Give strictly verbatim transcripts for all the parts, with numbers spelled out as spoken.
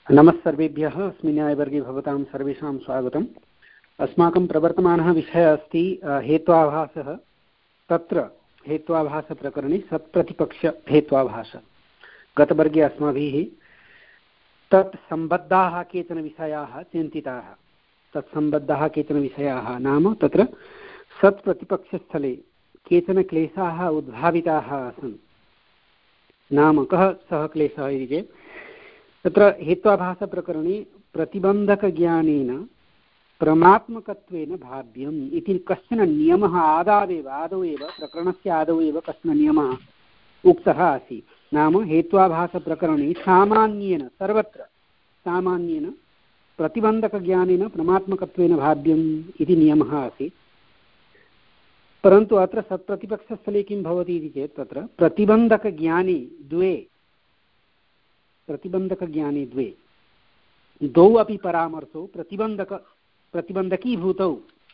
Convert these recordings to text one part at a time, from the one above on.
नमस्सर्वेभ्यः अस्मिन् न्यायवर्गे भवतां सर्वेषां स्वागतम्। अस्माकं प्रवर्तमानः विषयः अस्ति हेत्वाभासः। तत्र हेत्वाभासप्रकरणे सत्प्रतिपक्षहेत्वाभासः। गतवर्गे अस्माभिः तत् सम्बद्धाः केचन विषयाः चिन्तिताः। तत्सम्बद्धाः केचन विषयाः नाम तत्र सत्प्रतिपक्षस्थले केचन क्लेशाः उद्भाविताः आसन्। नाम कः सः क्लेशः इति चेत् तत्र हेत्वाभासप्रकरणे प्रतिबन्धकज्ञानेन प्रमात्मकत्वेन भाव्यम् इति कश्चन नियमः आदावेव आदौ एव प्रकरणस्य आदौ एव कश्चन नियमः उक्तः आसीत्। नाम हेत्वाभासप्रकरणे सामान्येन सर्वत्र सामान्येन प्रतिबन्धकज्ञानेन प्रमात्मकत्वेन भाव्यम् इति नियमः आसीत्। परन्तु अत्र सत्प्रतिपक्षस्थले किं भवति इति चेत् तत्र प्रतिबन्धकज्ञाने द्वे प्रतिबन्धकज्ञाने द्वे द्वौ अपि परामर्शौ प्रतिबन्धक प्रतिबन्धकीभूतौ।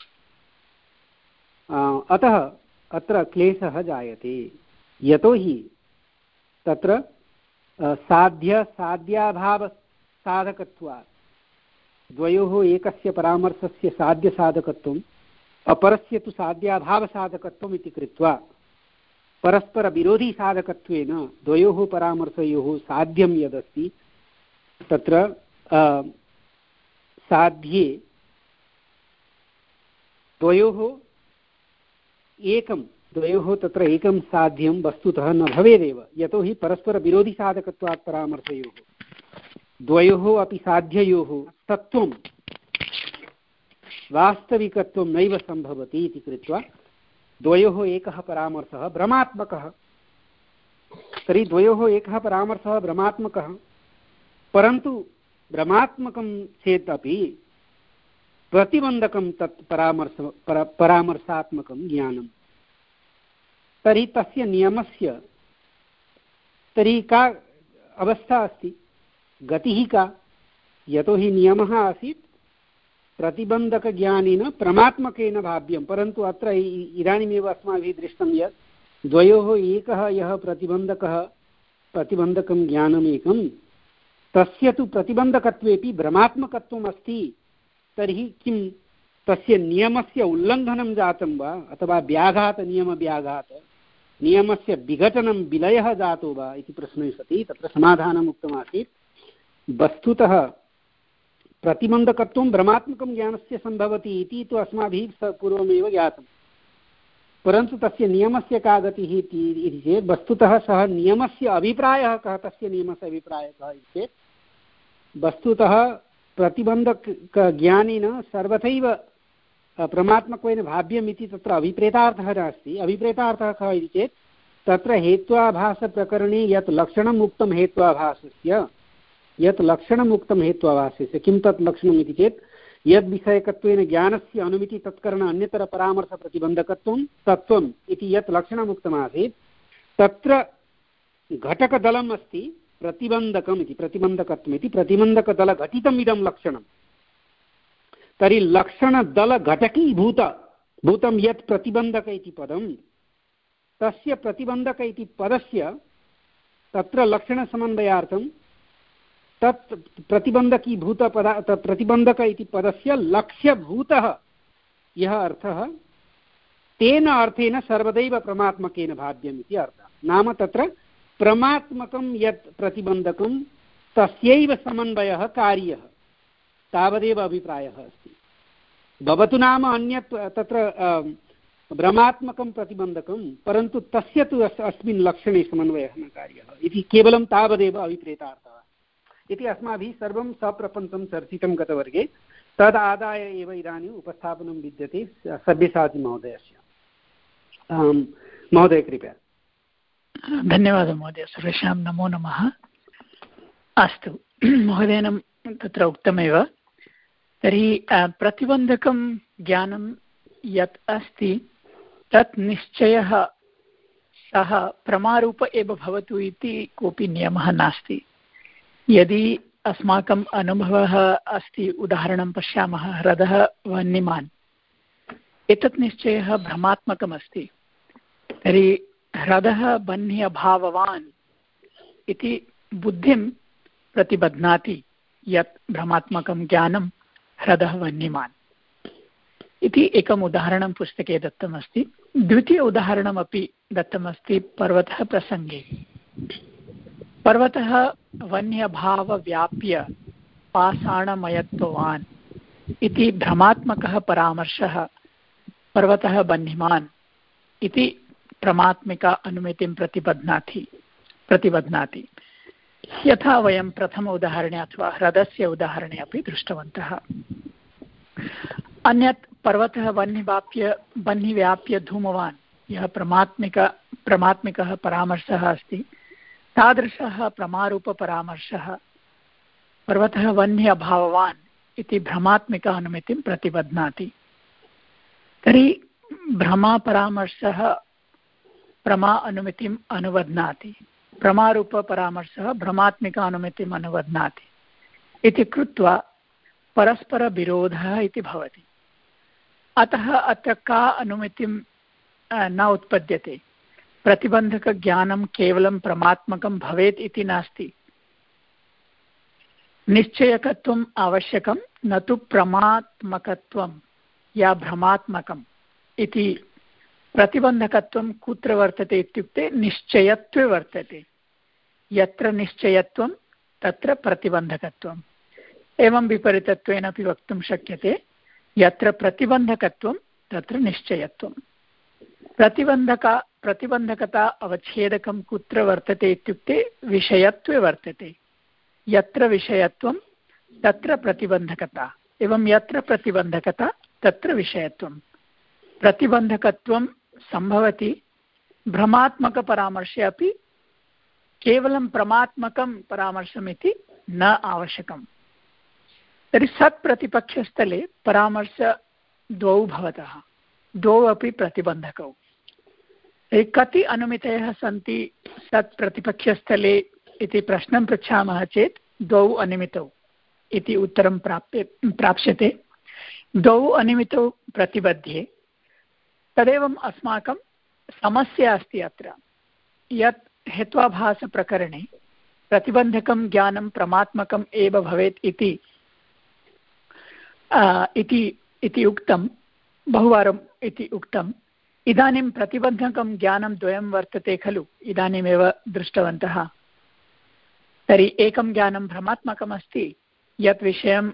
अतः अत्र क्लेशः जायते। यतोहि तत्र साध्य साध्याभावसाधकत्वात् द्वयोः एकस्य परामर्शस्य साध्यसाधकत्वम् अपरस्य तु साध्याभावसाधकत्वम् इति कृत्वा परस्परविरोधिसाधकत्वेन द्वयोः परामर्शयोः साध्यं यदस्ति तत्र साध्ये द्वयोः एकं द्वयोः तत्र एकं साध्यं वस्तुतः न भवेदेव। यतोहि परस्परविरोधिसाधकत्वात् परामर्शयोः द्वयोः अपि साध्ययोः तत्त्वं वास्तविकत्वं नैव सम्भवति इति कृत्वा द्वयोः एकः परामर्शः भ्रमात्मकः। तर्हि द्वयोः एकः परामर्शः भ्रमात्मकः, परन्तु भ्रमात्मकं चेत् अपि प्रतिबन्धकं तत् परामर्श पर, परामर्शात्मकं ज्ञानं। तर्हि तस्य नियमस्य तर्हि का अवस्था अस्ति, गतिः का? यतोहि नियमः आसीत् प्रतिबन्धकज्ञानेन प्रमात्मकेन भाव्यं, परन्तु अत्र इदानीमेव अस्माभिः दृष्टं यत् द्वयोः एकः यः प्रतिबन्धकः प्रतिबन्धकं ज्ञानमेकं तस्य तु प्रतिबन्धकत्वेपि भ्रमात्मकत्वम् अस्ति। तर्हि किं तस्य नियमस्य उल्लङ्घनं जातं वा अथवा व्याघातनियमव्याघात नियमस्य विघटनं विलयः जातो वा इति प्रश्ने सति तत्र समाधानम् उक्तमासीत्। वस्तुतः प्रतिबन्धकत्वं भ्रमात्मकं ज्ञानस्य सम्भवति इति तु अस्माभिः पूर्वमेव ज्ञातं, परन्तु तस्य नियमस्य का गतिः इति चेत् वस्तुतः सः नियमस्य अभिप्रायः कः, तस्य नियमस्य अभिप्रायः कः इति चेत् वस्तुतः प्रतिबन्धकज्ञानेन सर्वथैव प्रमात्मकत्वेन भाव्यम् इति तत्र अभिप्रेतार्थः नास्ति। अभिप्रेतार्थः कः इति चेत् तत्र हेत्वाभासप्रकरणे यत् लक्षणम् उक्तं हेत्वाभासस्य यत् लक्षणम् उक्तं हेत्वाभासस्य किं तत् लक्षणम् इति चेत् यद्विषयकत्वेन ज्ञानस्य अनुमिति तत्करण अन्यतरपरामर्शप्रतिबन्धकत्वं तत्त्वम् इति यत् लक्षणम् उक्तमासीत् तत्र घटकदलम् अस्ति प्रतिबन्धकम् इति प्रतिबन्धकत्वम् इति प्रतिबन्धकदलघटितम् इदं लक्षणं। तर्हि लक्षणदलघटकीभूत भूतं यत् प्रतिबन्धक इति पदं तस्य प्रतिबन्धक इति पदस्य तत्र लक्षणसमन्वयार्थं तत् प्रतिबन्धकीभूतपदा प्रतिबन्धक इति पदस्य लक्ष्यभूतः यः अर्थः तेन अर्थेन सर्वदैव प्रमात्मकेन भाव्यम् इति अर्थः। नाम तत्र प्रमात्मकं यत् प्रतिबन्धकं तस्यैव समन्वयः कार्यः, तावदेव अभिप्रायः अस्ति। भवतु नाम अन्यत् तत्र भ्रमात्मकं प्रतिबन्धकं, परन्तु तस्य तु अस्मिन् लक्षणे समन्वयः न कार्यः इति केवलं तावदेव अभिप्रेतार्थः इति अस्माभिः सर्वं सप्रपञ्चं चर्चितं गतवर्गे। तदादाय एव इदानीम् उपस्थापनं विद्यते सब्यसाचिमहोदयस्य। महोदय कृपया। धन्यवादः महोदय, सर्वेषां नमो नमः। अस्तु, महोदयेन तत्र उक्तमेव। तर्हि प्रतिबन्धकं ज्ञानं यत् अस्ति तत् निश्चयः सः प्रमारूप एव भवतु इति कोऽपि नियमः नास्ति। यदि अस्माकम् अनुभवः अस्ति, उदाहरणं पश्यामः ह्रदः वह्निमान्, एतत् निश्चयः भ्रमात्मकमस्ति। तर्हि ह्रदः वह्नि अभाववान् इति बुद्धिं प्रतिबध्नाति यत् भ्रमात्मकं ज्ञानं ह्रदः वह्निमान् इति एकम् उदाहरणं पुस्तके दत्तमस्ति। द्वितीय उदाहरणमपि दत्तमस्ति पर्वतः प्रसङ्गे। पर्वतः वह्न्यभावव्याप्य पाषाणमयत्वान् इति भ्रमात्मकः परामर्शः पर्वतः वह्निमान् इति प्रमात्मिका अनुमितिं प्रतिबध्नाति प्रतिबध्नाति यथा वयं प्रथम उदाहरणे अथवा ह्रदस्य उदाहरणे अपि दृष्टवन्तः। अन्यत् पर्वतः वह्निव्याप्य वह्निव्याप्य धूमवान् यः प्रमात्मिक प्रमात्मिकः परामर्शः अस्ति तादृशः प्रमारूपपरामर्शः पर्वतः वह्नि अभाववान् इति भ्रमात्मिक अनुमितिं प्रतिबध्नाति। तर्हि भ्रमापरामर्शः प्रमा अनुमितिम् अनुबध्नाति, प्रमारूपपरामर्शः भ्रमात्मिक अनुमितिम् अनुबध्नाति इति कृत्वा परस्परविरोधः इति भवति। अतः अत्र का अनुमितिं न उत्पद्यते। प्रतिबन्धकज्ञानं केवलं प्रमात्मकं भवेत् इति नास्ति। निश्चयकत्वम् आवश्यकं, न तु प्रमात्मकत्वं या भ्रमात्मकम् इति। प्रतिबन्धकत्वं कुत्र वर्तते इत्युक्ते निश्चयत्वे वर्तते। यत्र निश्चयत्वं तत्र प्रतिबन्धकत्वम्। एवं विपरीतत्वेन अपि वक्तुं शक्यते, यत्र प्रतिबन्धकत्वं तत्र निश्चयत्वं। प्रतिबन्धका प्रतिबन्धकता अवच्छेदकं कुत्र वर्तते इत्युक्ते विषयत्वे वर्तते। यत्र विषयत्वं तत्र प्रतिबन्धकता, एवं यत्र प्रतिबन्धकता तत्र विषयत्वं। प्रतिबन्धकत्वं सम्भवति भ्रमात्मकपरामर्शे अपि, केवलं प्रमात्मकं परामर्शमिति न आवश्यकम्। तर्हि सत्प्रतिपक्षस्थले परामर्शद्वौ भवतः, द्वौ अपि प्रतिबन्धकौ। कति अनुमितयः सन्ति सत्प्रतिपक्षस्थले इति प्रश्नं पृच्छामः चेत् द्वौ अनिमितौ इति उत्तरं प्राप्य प्राप्स्यते। द्वौ अनिमितौ प्रतिबध्ये। तदेवम् अस्माकं समस्या अस्ति अत्र, यत् हेत्वाभासप्रकरणे प्रतिबन्धकं ज्ञानं प्रमात्मकम् एव भवेत् इति इति उक्तं, बहुवारम् इति उक्तम्। इदानीं प्रतिबन्धकं ज्ञानं द्वयं वर्तते खलु, इदानीमेव दृष्टवन्तः। तर्हि एकं ज्ञानं भ्रमात्मकमस्ति, यत् विषयं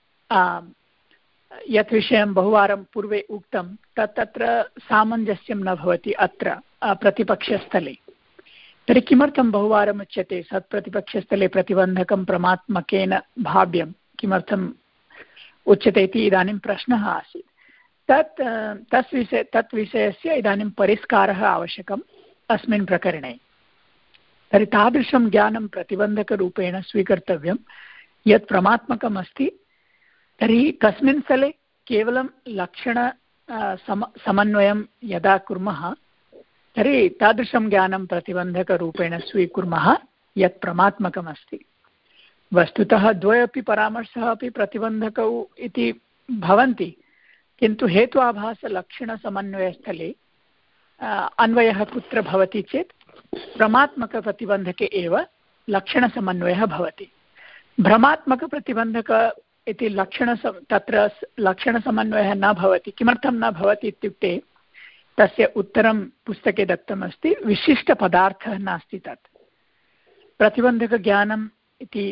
यत् विषयं बहुवारं पूर्वे उक्तं तत् तत्र सामञ्जस्यं न भवति अत्र प्रतिपक्षस्थले। तर्हि किमर्थं बहुवारम् उच्यते सत्प्रतिपक्षस्थले प्रतिबन्धकं प्रमात्मकेन भाव्यं, किमर्थम् उच्यते इति इदानीं प्रश्नः आसीत्। तत् तस् विषय तत् विषयस्य इदानीं परिष्कारः आवश्यकम् अस्मिन् प्रकरणे। तर्हि तादृशं ज्ञानं प्रतिबन्धकरूपेण स्वीकर्तव्यं यत् प्रमात्मकम् अस्ति। तर्हि कस्मिन् स्थले केवलं लक्षण सम समन्वयं यदा कुर्मः तर्हि तादृशं ज्ञानं प्रतिबन्धकरूपेण स्वीकुर्मः यत् प्रमात्मकमस्ति। वस्तुतः द्वयोपि परामर्शः अपि प्रतिबन्धकौ इति भवन्ति, किन्तु हेत्वाभासलक्षणसमन्वयस्थले अन्वयः कुत्र भवति चेत् भ्रमात्मकप्रतिबन्धके एव लक्षणसमन्वयः भवति। भ्रमात्मकप्रतिबन्धक इति लक्षणस तत्र लक्षणसमन्वयः न भवति। किमर्थं न भवति इत्युक्ते तस्य उत्तरं पुस्तके दत्तमस्ति, विशिष्टपदार्थः नास्ति तत्। प्रतिबन्धकज्ञानम् इति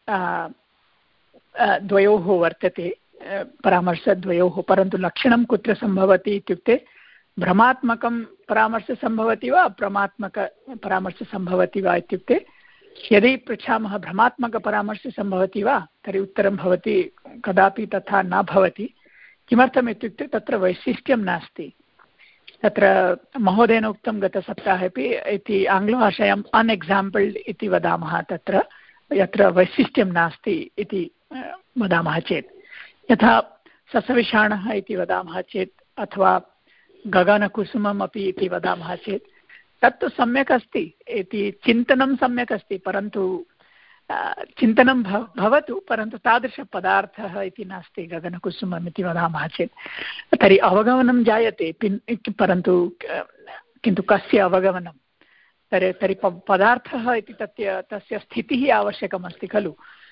द्वयोः वर्तते, परामर्शद्वयोः, परन्तु लक्षणं कुत्र सम्भवति इत्युक्ते भ्रमात्मकं परामर्शः सम्भवति वा अप्रमात्मक परामर्शः सम्भवति वा इत्युक्ते यदि पृच्छामः भ्रमात्मकपरामर्शः सम्भवति वा तर्हि उत्तरं भवति कदापि तथा न भवति। किमर्थम् इत्युक्ते तत्र वैशिष्ट्यं नास्ति। तत्र महोदयेन उक्तं गतसप्ताहे अपि इति आङ्ग्लभाषायाम् अनएक्साम्पल्ड् इति वदामः, तत्र यत्र वैशिष्ट्यं नास्ति इति वदामः चेत्, यथा ससविषाणः इति वदामः चेत् अथवा गगनकुसुमम् अपि इति वदामः चेत् तत्तु सम्यक् अस्ति इति चिन्तनं सम्यक् अस्ति, परन्तु चिन्तनं भव भवतु परन्तु तादृशपदार्थः इति नास्ति गगनकुसुमम् इति वदामः चेत्। तर्हि अवगमनं जायते, परन्तु किन्तु कस्य अवगमनं? तर्हि तर्हि पदार्थः इति तस्य तस्य स्थितिः आवश्यकमस्ति खलु।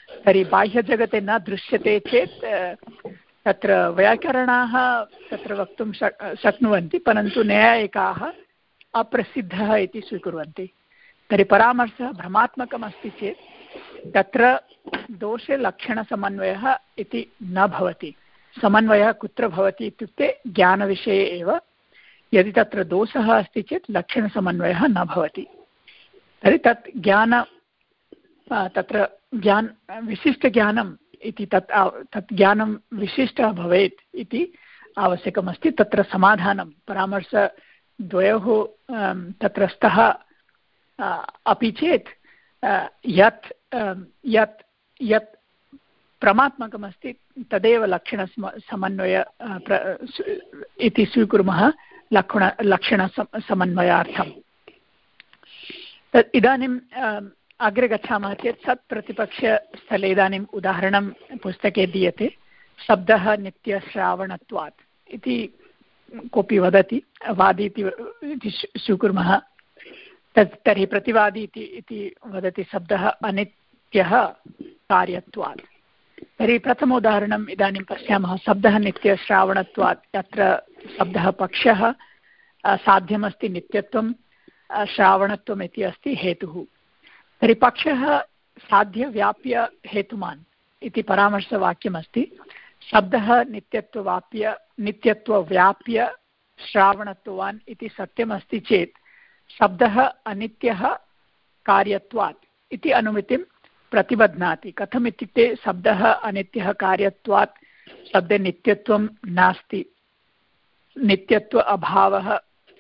तर्हि बाह्यजगते न दृश्यते चेत् तत्र वैयाकरणाः तत्र वक्तुं शक् शक्नुवन्ति, परन्तु न्यायिकाः अप्रसिद्धः इति स्वीकुर्वन्ति। तर्हि परामर्शः भ्रमात्मकम् अस्ति चेत् तत्र दोषे लक्षणसमन्वयः इति न भवति। समन्वयः कुत्र भवति इत्युक्ते ज्ञानविषये एव। यदि तत्र दोषः अस्ति चेत् लक्षणसमन्वयः न भवति। तर्हि तत् ज्ञान तत्र ज्ञान विशिष्टज्ञानम् इति तत् तत् ज्ञानं विशिष्टः भवेत् इति आवश्यकमस्ति। तत्र समाधानं परामर्शद्वयोः तत्र स्तः अपि चेत् यत् यत् यत् प्रमात्मकमस्ति तदेव लक्षणसमन्वय इति स्वीकुर्मः लक्षण लक्षणसमन्वयार्थम्। तत् इदानीं अग्रे गच्छामः चेत् सत् प्रतिपक्षस्थले इदानीम् उदाहरणं पुस्तके दीयते। शब्दः नित्यश्रावणत्वात् इति कोऽपि वदति, वादी इति स्वीकुर्मः। तत् तर्हि प्रतिवादी इति इति वदति शब्दः अनित्यः कार्यत्वात्। तर्हि प्रथम उदाहरणम् इदानीं पश्यामः। शब्दः नित्यश्रावणत्वात्, यत्र शब्दः पक्षः, साध्यमस्ति नित्यत्वं, श्रावणत्वम् इति अस्ति हेतुः। तर्हि पक्षः साध्यव्याप्य हेतुमान् इति परामर्शवाक्यमस्ति। शब्दः नित्यत्ववाप्य नित्यत्वव्याप्य श्रावणत्ववान् इति सत्यमस्ति चेत् शब्दः अनित्यः कार्यत्वात् इति अनुमितिं प्रतिबध्नाति। कथम् इत्युक्ते शब्दः अनित्यः कार्यत्वात् शब्दे नित्यत्वं नास्ति, नित्यत्व अभावः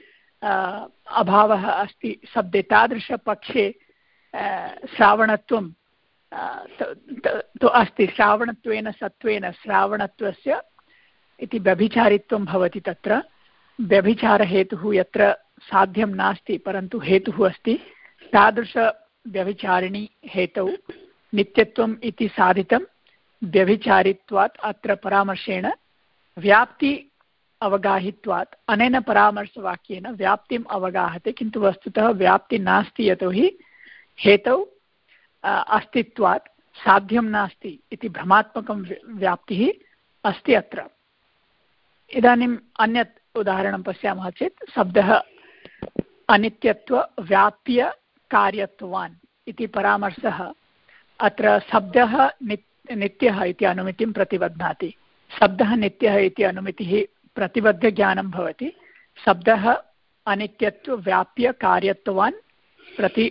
अभावः अस्ति शब्दे। तादृशपक्षे श्रावणत्वं तु अस्ति। श्रावणत्वेन सत्त्वेन श्रावणत्वस्य इति व्यभिचारित्वं भवति। तत्र व्यभिचारहेतुः यत्र साध्यं नास्ति परन्तु हेतुः अस्ति, तादृशव्यभिचारिणी हेतौ नित्यत्वम् इति साधितं। व्यभिचारित्वात् अत्र परामर्शेण व्याप्ति अवगाहित्वात् अनेन परामर्शवाक्येन व्याप्तिम् अवगाहते, किन्तु वस्तुतः व्याप्ति नास्ति, यतोहि हेतौ अस्तित्वात् साध्यं नास्ति इति भ्रमात्मकं व्याप्तिः अस्ति अत्र। इदानीम् अन्यत् उदाहरणं पश्यामः चेत् शब्दः अनित्यत्वव्याप्य कार्यत्वान् इति परामर्शः। अत्र शब्दः नित्यः इति अनुमितिं प्रतिबध्नाति। शब्दः नित्यः इति अनुमितिः प्रतिबद्धज्ञानं भवति। शब्दः अनित्यत्वव्याप्य कार्यत्वान् प्रति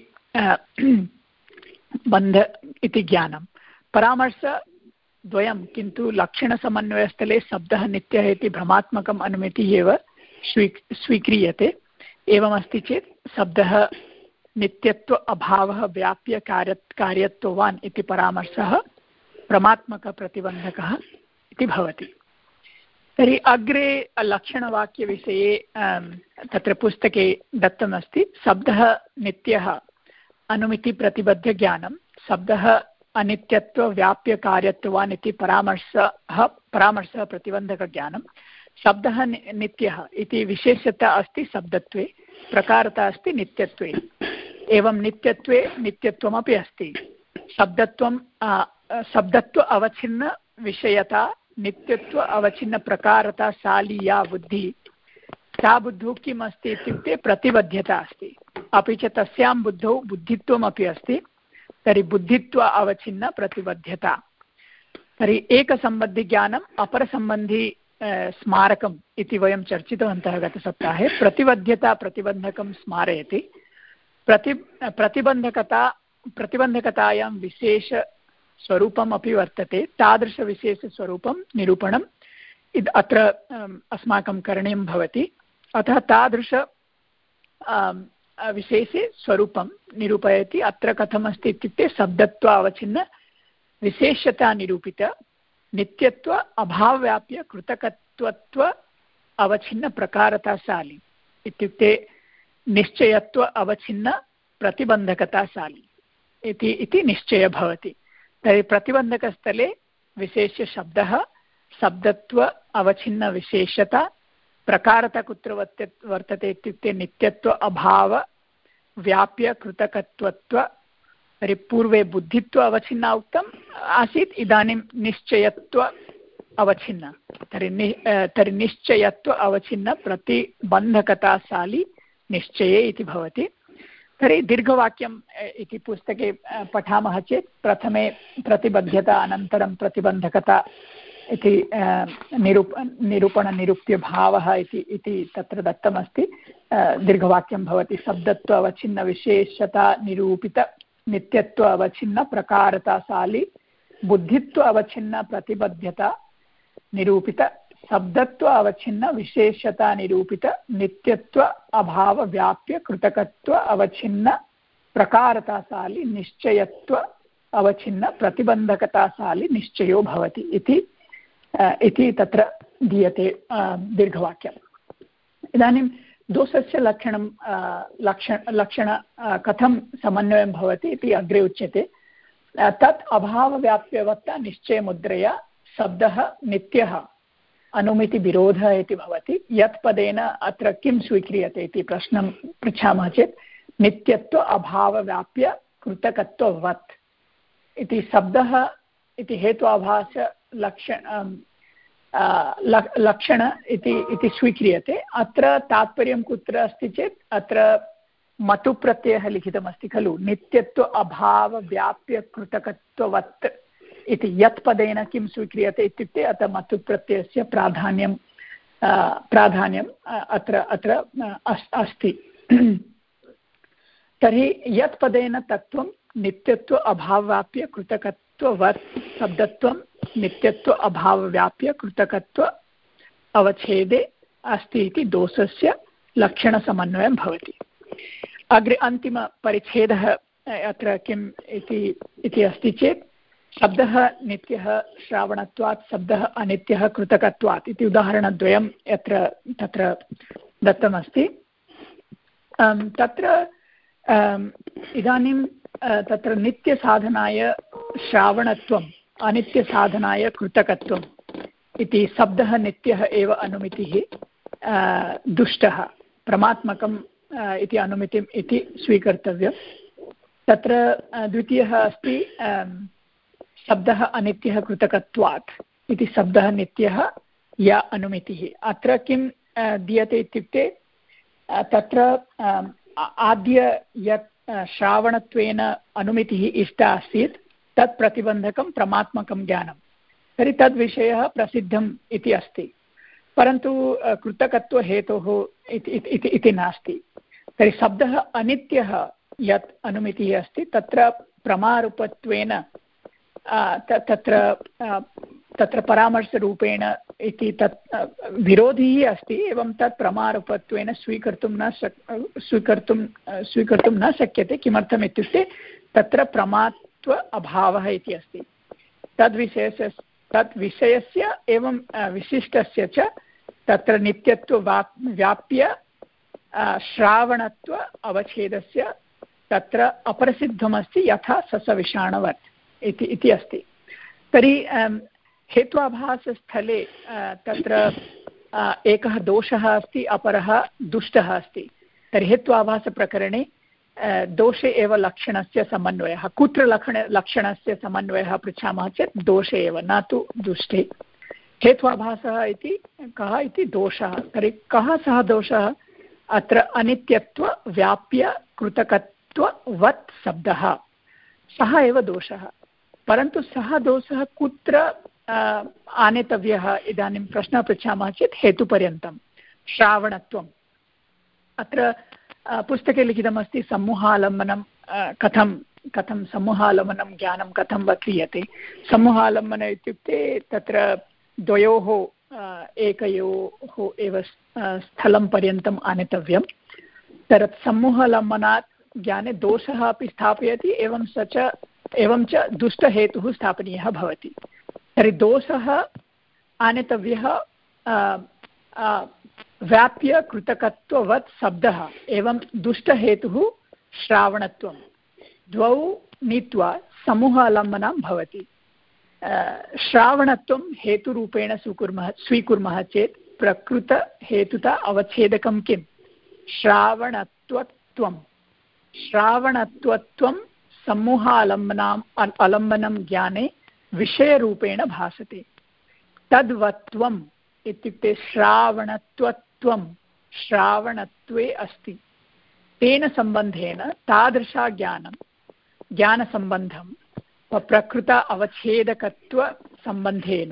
बन्ध इति ज्ञानम्। परामर्शद्वयं, किन्तु लक्षणसमन्वयस्थले शब्दः नित्यः इति भ्रमात्मकम् अनुमितिः एव स्वी स्वीक्रियते। एवमस्ति चेत् शब्दः नित्यत्व अभावः व्याप्य कार्य कार्यत्ववान् इति परामर्शः प्रमात्मकप्रतिबन्धकः इति भवति। तर्हि अग्रे लक्षणवाक्यविषये तत्र पुस्तके दत्तमस्ति। शब्दः नित्यः अनुमितिप्रतिबद्धज्ञानं, शब्दः अनित्यत्वव्याप्यकार्यत्वान् इति परामर्शः परामर्शः प्रतिबन्धकज्ञानं। शब्दः नित्यः इति विशेषता अस्ति शब्दत्वे, प्रकारता अस्ति नित्यत्वे। एवं नित्यत्वे नित्यत्वमपि अस्ति। शब्दत्वं शब्दत्व अवच्छिन्न विषयता, नित्यत्व अवच्छिन्न प्रकारता शाली या बुद्धिः, सा बुद्धौ किम् अस्ति इत्युक्ते प्रतिबद्धता अस्ति। अपि च तस्यां बुद्धौ बुद्धित्वमपि अस्ति। तर्हि बुद्धित्व अवच्छिन्न प्रतिबद्धता। तर्हि एकसम्बन्धिज्ञानम् अपरसम्बन्धि स्मारकम् इति वयं चर्चितवन्तः गतसप्ताहे। प्रतिबद्धता प्रतिबन्धकं स्मारयति। प्रति प्रतिबन्धकता प्रतिबन्धकतायां विशेषस्वरूपम् अपि वर्तते। तादृशविशेषस्वरूपं निरूपणम् इद् अत्र अस्माकं करणीयं भवति। अतः तादृश विशेषे स्वरूपं निरूपयति। अत्र कथमस्ति इत्युक्ते शब्दत्व अवच्छिन्न विशेषता निरूपित, नित्यत्व अभावव्याप्य कृतकत्वत्व अवच्छिन्न प्रकारताशाली इत्युक्ते निश्चयत्व अवच्छिन्न प्रतिबन्धकताशाली इति इति निश्चयः भवति। तर्हि प्रतिबन्धकस्थले विशेषशब्दः, शब्दत्व अवच्छिन्न विशेषता, प्रकारता कुत्र वर्तते इत्युक्ते नित्यत्व अभाव व्याप्य कृतकत्वत्व तर्हि पूर्वे बुद्धित्व अवच्छिन्ना उक्तम् आसीत्, इदानीं निश्चयत्व अवच्छिन्न। तर्हि नि तर्हि निश्चयत्व अवच्छिन्न प्रतिबन्धकताशाली निश्चये इति भवति। तर्हि दीर्घवाक्यम् इति पुस्तके पठामः चेत् प्रथमे प्रतिबद्धता अनन्तरं प्रतिबन्धकता इति निरूप निरूपणनिरूप्यभावः इति इति तत्र दत्तमस्ति। दीर्घवाक्यं भवति शब्दत्व अवच्छिन्न विशेषता निरूपित नित्यत्व अवच्छिन्न प्रकारताशाली बुद्धित्व अवच्छिन्न प्रतिबद्धता निरूपित शब्दत्व अवच्छिन्न विशेषता निरूपित नित्यत्व अभाव व्याप्य कृतकत्व अवच्छिन्न प्रकारताशाली निश्चयत्व अवच्छिन्न प्रतिबन्धकताशाली निश्चयो भवति इति इति तत्र दीयते दीर्घवाक्यम्। इदानीं दोषस्य लक्षणं लक्षण लक्षण कथं समन्वयं भवति इति अग्रे उच्यते। तत् अभावव्याप्यवत्ता निश्चयमुद्रया शब्दः नित्यः अनुमितिविरोधः इति भवति। यत् पदेन अत्र किं स्वीक्रियते इति प्रश्नं पृच्छामः चेत् नित्यत्व अभावव्याप्य कृतकत्ववत् इति शब्दः इति हेत्वाभास लक्षण लक्षण इति इति स्वीक्रियते। अत्र तात्पर्यं कुत्र अस्ति चेत् अत्र मतुप्रत्ययः लिखितमस्ति खलु, नित्यत्व अभावव्याप्य कृतकत्ववत् इति यत् पदेन किं स्वीक्रियते इत्युक्ते अत्र मतुप्रत्ययस्य प्राधान्यं प्राधान्यम् अत्र अत्र अस्ति। तर्हि यत् पदेन तत्त्वं नित्यत्व अभावव्याप्य कृतकत्ववत् शब्दत्वं नित्यत्व अभावव्याप्य कृतकत्व अवच्छेदे अस्ति इति दोषस्य लक्षणसमन्वयं भवति। अग्रे अन्तिमपरिच्छेदः अत्र किम् इति इति अस्ति चेत् शब्दः नित्यः श्रावणत्वात् शब्दः अनित्यः कृतकत्वात् इति उदाहरणद्वयं यत्र तत्र दत्तमस्ति। तत्र इदानीं तत्र नित्यसाधनाय श्रावणत्वम् अनित्यसाधनाय कृतकत्वम् इति शब्दः नित्यः एव अनुमितिः दुष्टः परमात्मकम् इति अनुमितिम् इति स्वीकर्तव्यं। तत्र द्वितीयः अस्ति शब्दः अनित्यः कृतकत्वात् इति शब्दः नित्यः या अनुमितिः। अत्र किं दीयते इत्युक्ते तत्र आद्य यत् श्रावणत्वेन अनुमितिः इष्टा आसीत् तत् प्रतिबन्धकं प्रमात्मकं ज्ञानं, तर्हि तद्विषयः प्रसिद्धम् इति अस्ति, परन्तु कृतकत्वहेतोः इति नास्ति। तर्हि शब्दः अनित्यः यत् अनुमितिः अस्ति तत्र प्रमारूपत्वेन तत्र तत्र परामर्शरूपेण इति तत् विरोधी अस्ति, एवं तत् प्रमारूपत्वेन स्वीकर्तुं न शक् स्वीकर्तुं स्वीकर्तुं न शक्यते। किमर्थम् इत्युक्ते तत्र प्रमात्व अभावः इति अस्ति। तद्विषयस्य तद्विषयस्य एवं विशिष्टस्य च तत्र नित्यत्व व्याप्य श्रावणत्व अवच्छेदस्य तत्र अप्रसिद्धमस्ति यथा ससविषाणवत् इति इति अस्ति। तर्हि हेत्वाभासस्थले तत्र एकः दोषः अस्ति, अपरः दुष्टः अस्ति। तर्हि हेत्वाभासप्रकरणे दोषे एव लक्षणस्य समन्वयः। कुत्र लक्षण लक्षणस्य समन्वयः पृच्छामः चेत् दोषे एव, न तु दुष्टे। हेत्वाभासः इति कः इति दोषः। तर्हि कः सः दोषः? अत्र अनित्यत्व व्याप्य कृतकत्ववत् शब्दः, सः एव दोषः। परन्तु सः दोषः कुत्र आनेतव्यः? इदानीं प्रश्नः पृच्छामः चेत् हेतुपर्यन्तं श्रावणत्वम्। अत्र पुस्तके लिखितमस्ति समूहालम्बनं कथं कथं समूहालम्बनं ज्ञानं कथं वा क्रियते। समूहालम्बनम् इत्युक्ते तत्र द्वयोः एकयोः एव स्थलं पर्यन्तम् आनेतव्यं। तत् समूहालम्बनात् ज्ञाने दोषः अपि स्थापयति, एवं स च एवं च दुष्टहेतुः स्थापनीयः भवति। तर्हि दोषः आनेतव्यः व्याप्य कृतकत्ववत् शब्दः, एवं दुष्टहेतुः श्रावणत्वं। द्वौ नीत्वा समूहालम्बनं भवति। श्रावणत्वं हेतुरूपेण स्वीकुर्मः स्वीकुर्मः चेत् प्रकृतहेतुता अवच्छेदकं किं? श्रावणत्वत्वं। श्रावणत्वत्वं सम्मोहालम्बनाम् अलम्बनं ज्ञाने विषयरूपेण भासते। तद्वत्वम् इत्युक्ते श्रावणत्वत्वं श्रावणत्वे अस्ति। तेन सम्बन्धेन तादृशा ज्ञानं ज्ञानसम्बन्धं प्रकृत अवच्छेदकत्वसम्बन्धेन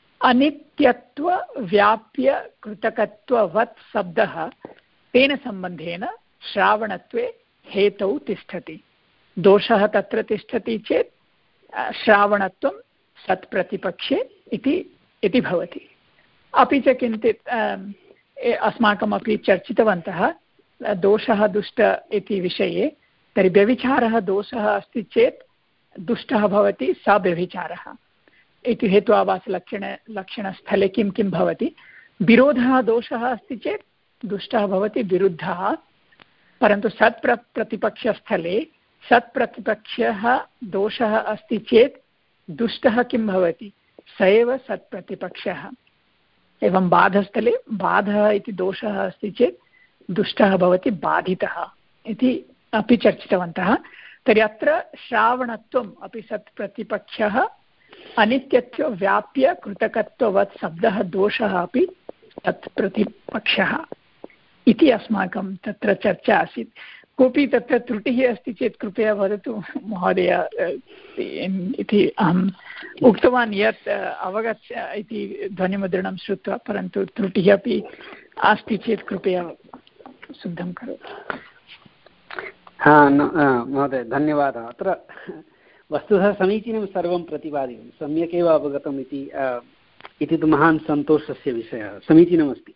अनित्यत्वव्याप्यकृतकत्ववत् शब्दः तेन सम्बन्धेन श्रावणत्वे हेतौ तिष्ठति। दोषः तत्र तिष्ठति चेत् श्रावणत्वं सत्प्रतिपक्षे इति इति भवति। अपि च किञ्चित् अस्माकमपि चर्चितवन्तः दोषः दुष्ट इति विषये। तर्हि व्यभिचारः दोषः अस्ति चेत् दुष्टः भवति स व्यभिचारः इति हेत्वाभासलक्षण लक्षणस्थले किं किं भवति। विरोधः दोषः अस्ति चेत् दुष्टः भवति विरुद्धः। परन्तु सत्प्र प्रतिपक्षस्थले सत्प्रतिपक्षः दोषः अस्ति चेत् दुष्टः किं भवति, स एव सत्प्रतिपक्षः। एवं बाधस्थले बाधः इति दोषः अस्ति चेत् दुष्टः भवति बाधितः इति अपि चर्चितवन्तः। तर्हि अत्र श्रावणत्वम् अपि सत्प्रतिपक्षः, अनित्यत्वव्याप्य कृतकत्ववत् शब्दः दोषः अपि तत्प्रतिपक्षः इति अस्माकं तत्र चर्चा आसीत्। कोऽपि तत्र त्रुटिः अस्ति चेत् कृपया वदतु महोदय इति अहम् उक्तवान्। यत् अवगच्छ इति ध्वनिमुद्रणं श्रुत्वा, परन्तु त्रुटिः अपि अस्ति चेत् कृपया शुद्धं करोतु। हा महोदय धन्यवादः। अत्र वस्तुतः समीचीनं सर्वं प्रतिपादितं, सम्यक् एव अवगतम् इति इति तु महान् सन्तोषस्य विषयः। समीचीनमस्ति।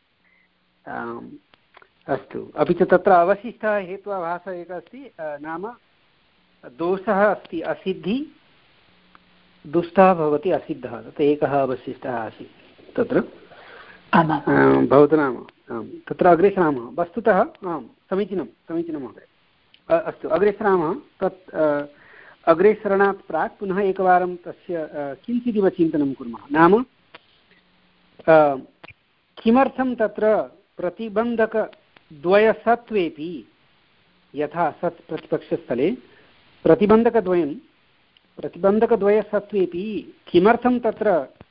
अस्तु, अपि च तत्र अवशिष्टः हेत्वाभासः एकः अस्ति, नाम दोषः अस्ति असिद्धि, दुष्टः भवति असिद्धः, तत् एकः अवशिष्टः आसीत् तत्र भवतु नाम। आम्, तत्र अग्रे सरामः। वस्तुतः आं समीचीनं समीचीनं महोदय। अस्तु, अग्रे सरामः। तत् अग्रे सरणात् प्राक् पुनः एकवारं तस्य किञ्चिदिव चिन्तनं कुर्मः। नाम किमर्थं तत्र प्रतिबन्धकद्वयसत्त्वेपि, यथा सत् प्रतिपक्षस्थले प्रतिबन्धकद्वयं प्रतिबन्धकद्वयसत्त्वेपि किमर्थं तत्र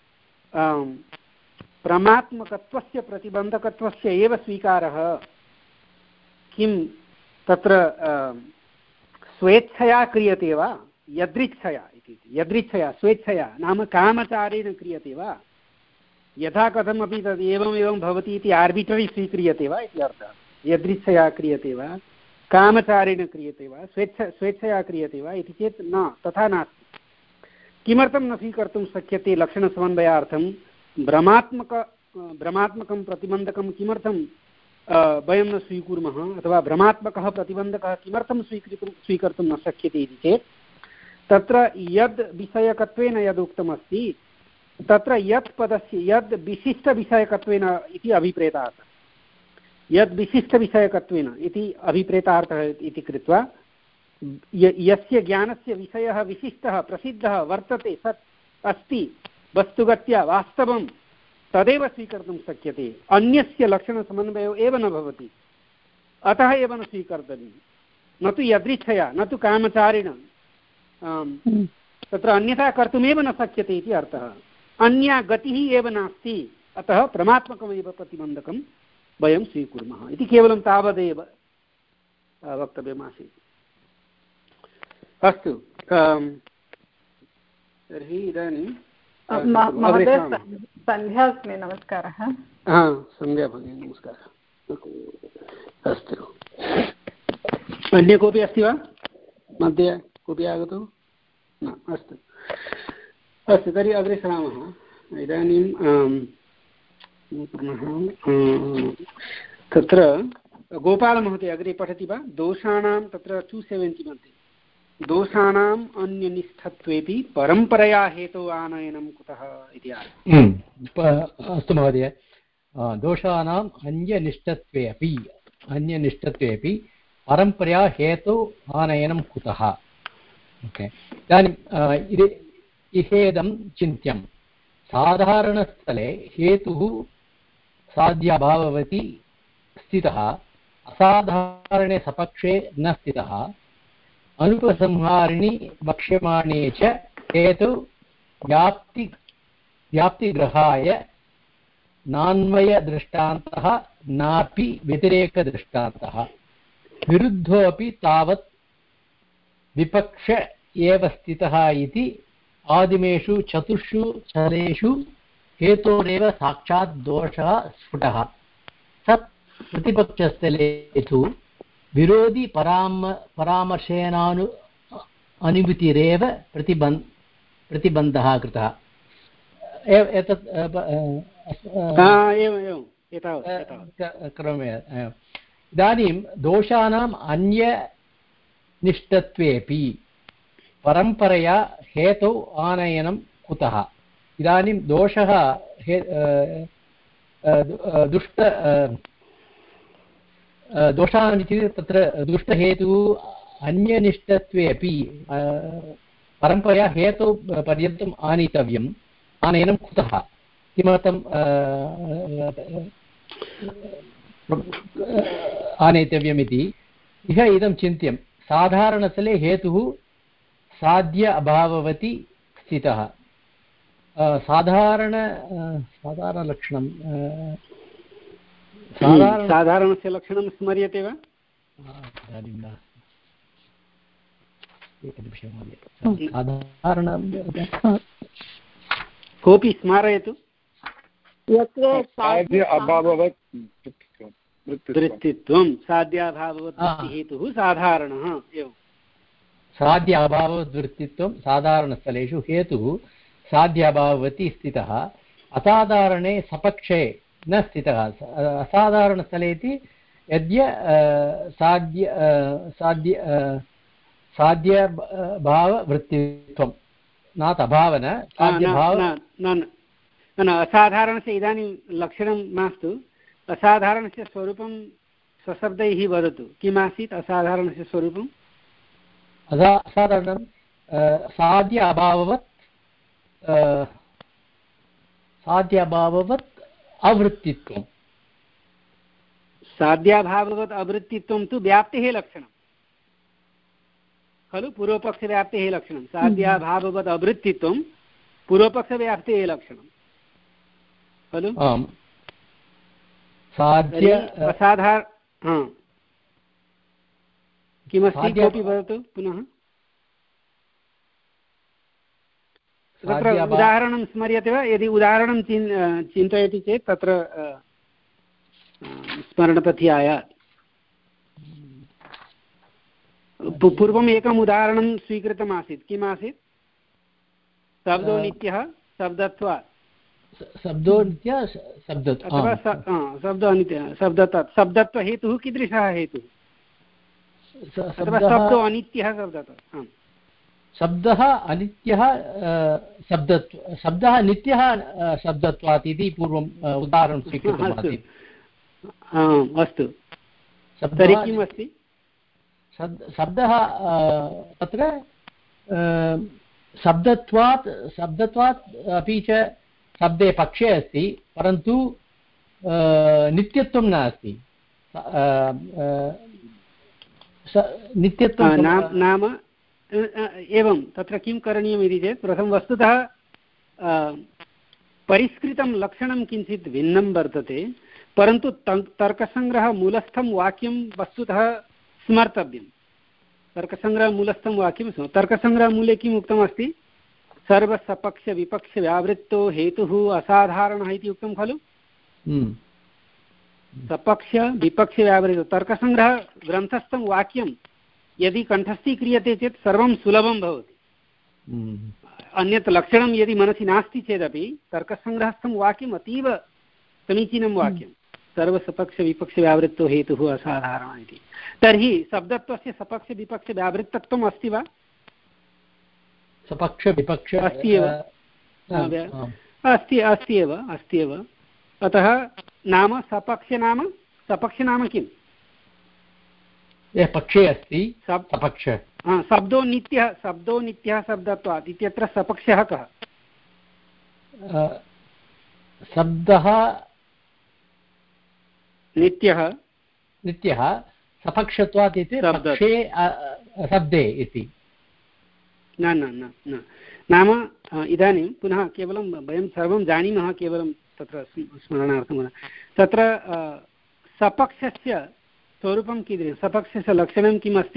परमात्मकत्वस्य प्रतिबन्धकत्वस्य एव स्वीकारः, किं तत्र स्वेच्छया क्रियते वा यदृच्छया इति। यदृच्छया स्वेच्छया नाम कामचारेण क्रियते वा, यथा कथमपि तद् एवम् एवं भवति इति आर्बिट्ररी स्वीक्रियते वा इति अर्थः। यदृच्छया क्रियते वा, कामचारेण क्रियते वा, स्वेच्छ स्वेच्छया क्रियते वा इति चेत् न, तथा नास्ति। किमर्थं न स्वीकर्तुं शक्यते लक्षणसमन्वयार्थं भ्रमात्मक भ्रमात्मकं प्रतिबन्धकं किमर्थं वयं न स्वीकुर्मः, अथवा भ्रमात्मकः प्रतिबन्धकः किमर्थं स्वीकृतं स्वीकर्तुं न शक्यते इति चेत् तत्र यद् विषयकत्वेन यदुक्तमस्ति तत्र यत् पदस्य यद् विशिष्टविषयकत्वेन इति अभिप्रेतार्थः, यद् विशिष्टविषयकत्वेन इति अभिप्रेतार्थः इति कृत्वा यस्य ज्ञानस्य विषयः विशिष्टः प्रसिद्धः वर्तते, सत् अस्ति वस्तुगत्या वास्तवं, तदेव स्वीकर्तुं शक्यते। अन्यस्य लक्षणसमन्वयो एव न भवति, अतः एव न स्वीकर्तव्यं। न तु यदृच्छया, न तु कामचारेण, तत्र अन्यथा कर्तुमेव न शक्यते इति अर्थः। अन्या गतिः एव नास्ति, अतः परमात्मकमेव प्रतिबन्धकं वयं स्वीकुर्मः इति केवलं तावदेव वक्तव्यमासीत्। अस्तु, तर्हि इदानीं महोदय सन्ध्या अस्मि, नमस्कारः। हा, सन्ध्या भगिनी नमस्कारः। अस्तु, अन्य कोऽपि अस्ति वा मध्ये, कोऽपि आगतो न? अस्तु अस्तु, तर्हि अग्रे सरामः। इदानीं पुनः तत्र गोपालमहोदय अग्रे पठति वा? दोषाणां तत्र टु सेवेण्टि मध्ये दोषाणाम् अन्यनिष्ठत्वेपि परम्परया हेतु आनयनं कुतः इति। अस्तु महोदय, दोषाणाम् अन्यनिष्ठत्वे अपि अन्यनिष्ठत्वेपि परम्परया हेतु आनयनं कुतः। ओके, इदानीम् इहेदं चिन्त्यं साधारणस्थले हेतुः साध्याभाववति स्थितः, असाधारणे सपक्षे न स्थितः, अनुपसंहारिणि वक्ष्यमाणे च हेतु व्याप्ति व्याप्तिग्रहाय नान्वयदृष्टान्तः नापि व्यतिरेकदृष्टान्तः विरुद्धोऽपि तावत् विपक्ष एव स्थितः इति आदिमेषु चतुर्षु स्थलेषु हेतोरेव साक्षात् दोषः स्फुटः सत् प्रतिपक्षस्थले तु विरोधि पराम परामर्शेनानु अनुमतिरेव प्रतिबन् प्रतिबन्धः कृतः। एतत् करोमि। इदानीं दोषाणाम् अन्यनिष्ठत्वेपि परम्परया हेतौ आनयनं कुतः? इदानीं दोषः दुष्ट दोषाणाम् इत्युक्ते तत्र दुष्टहेतुः अन्यनिष्ठत्वे अपि परम्परया हेतौ पर्यन्तम् आनीतव्यम् आनयनं कुतः? किमर्थम् आनेतव्यमिति इह इदं चिन्त्यं साधारणस्थले हेतुः साध्य अभाववति स्थितः। साधारण साधारणलक्षणं साधारण साधारणस्य लक्षणं स्मर्यते वा? एकनिमिषं महोदय। साधारणं कोऽपि स्मारयतु। साध्य अभाववत् वृत्तित्वं साध्याभाववत् हेतुः साधारणः एवं साध्य अभाववद्वृत्तित्वं साधारणस्थलेषु हेतुः साध्याभाववति स्थितः असाधारणे सपक्षे न स्थितः। असाधारणस्थले इति यद्य साध्य साध्य साध्यभाववृत्तित्वं नात् अभावन साध्यभाव न असाधारणस्य इदानीं लक्षणं मास्तु। असाधारणस्य स्वरूपं स्वशब्दैः वदतु। किमासीत् असाधारणस्य स्वरूपम्? असाधारणं साध्य अभाववत् साध्य अभाववत् अवृत्तित्वं। साध्याभाववत् अवृत्तित्वं तु व्याप्तेः लक्षणं खलु, पूर्वपक्षव्याप्तेः लक्षणं। साध्याभाववत् अवृत्तित्वं पूर्वपक्षव्याप्तेः लक्षणं खलु। असाधार किमस्ति कोऽपि वदतु पुनः। तत्र उदाहरणं स्मर्यते वा? यदि उदाहरणं चिन् चिन्तयति चेत् तत्र स्मरणपथि आयात्। पूर्वम् एकम् उदाहरणं स्वीकृतमासीत्। किम् आसीत्? शब्दो नित्यः शब्दत्वात्। शब्दो नित्यः शब्दत्वात् अथवा शब्दो अनित्यः शब्दत्वात्। शब्दत्वहेतुः कीदृशः हेतुः? अथवा शब्दो अनित्यः शब्दत्वात्। शब्दः अनित्यः शब्दत्व शब्दः नित्यः शब्दत्वात् इति पूर्वम् उदाहरणं स्वीकृतमासीत्। अस्तु, तर्हि किम् अस्ति? शब्दः तत्र शब्दत्वात् शब्दत्वात् अपि च शब्दे पक्षे अस्ति, परन्तु नित्यत्वं नास्ति। नित्यत्वं नाम एवं तत्र किं करणीयम् इति चेत् प्रथमं वस्तुतः परिष्कृतं लक्षणं किञ्चित् भिन्नं वर्तते, परन्तु तर्कसङ्ग्रहमूलस्थं वाक्यं वस्तुतः स्मर्तव्यं। तर्कसङ्ग्रहमूलस्थं वाक्यं स्म तर्कसङ्ग्रहमूले किम् उक्तमस्ति? सर्वसपक्षविपक्षव्यावृत्तो हेतुः असाधारणः इति उक्तं खलु। सपक्ष विपक्षव्यावृत्तो तर्कसङ्ग्रहग्रन्थस्थं वाक्यं यदि कण्ठस्थीक्रियते चेत् सर्वं सुलभं भवति। अन्यत् लक्षणं यदि मनसि नास्ति चेदपि तर्कसङ्ग्रहस्थं वाक्यम् अतीव समीचीनं वाक्यं। सर्वसपक्षविपक्षव्यावृत्तो हेतुः असाधारणः इति। तर्हि शब्दत्वस्य सपक्षविपक्षव्यावृत्तत्वम् अस्ति वा? सपक्षविपक्ष अस्ति एव अस्ति अस्ति एव अस्ति एव अतः नाम सपक्ष नाम सपक्ष नाम किम्? यः पक्षे अस्ति सपक्ष। शब्दो नित्यः शब्दो नित्यः शब्दत्वात् इत्यत्र सपक्षः कः? शब्दः नित्यः नित्यः सपक्षत्वात् इति पक्षे शब्दे इति न न न न नाम इदानीं पुनः केवलं वयं सर्वं जानीमः केवलं तत्र स्मरणार्थं तत्र सपक्षस्य स्वरूपं कीदृशं सपक्षस्य लक्षणं किम् अस्ति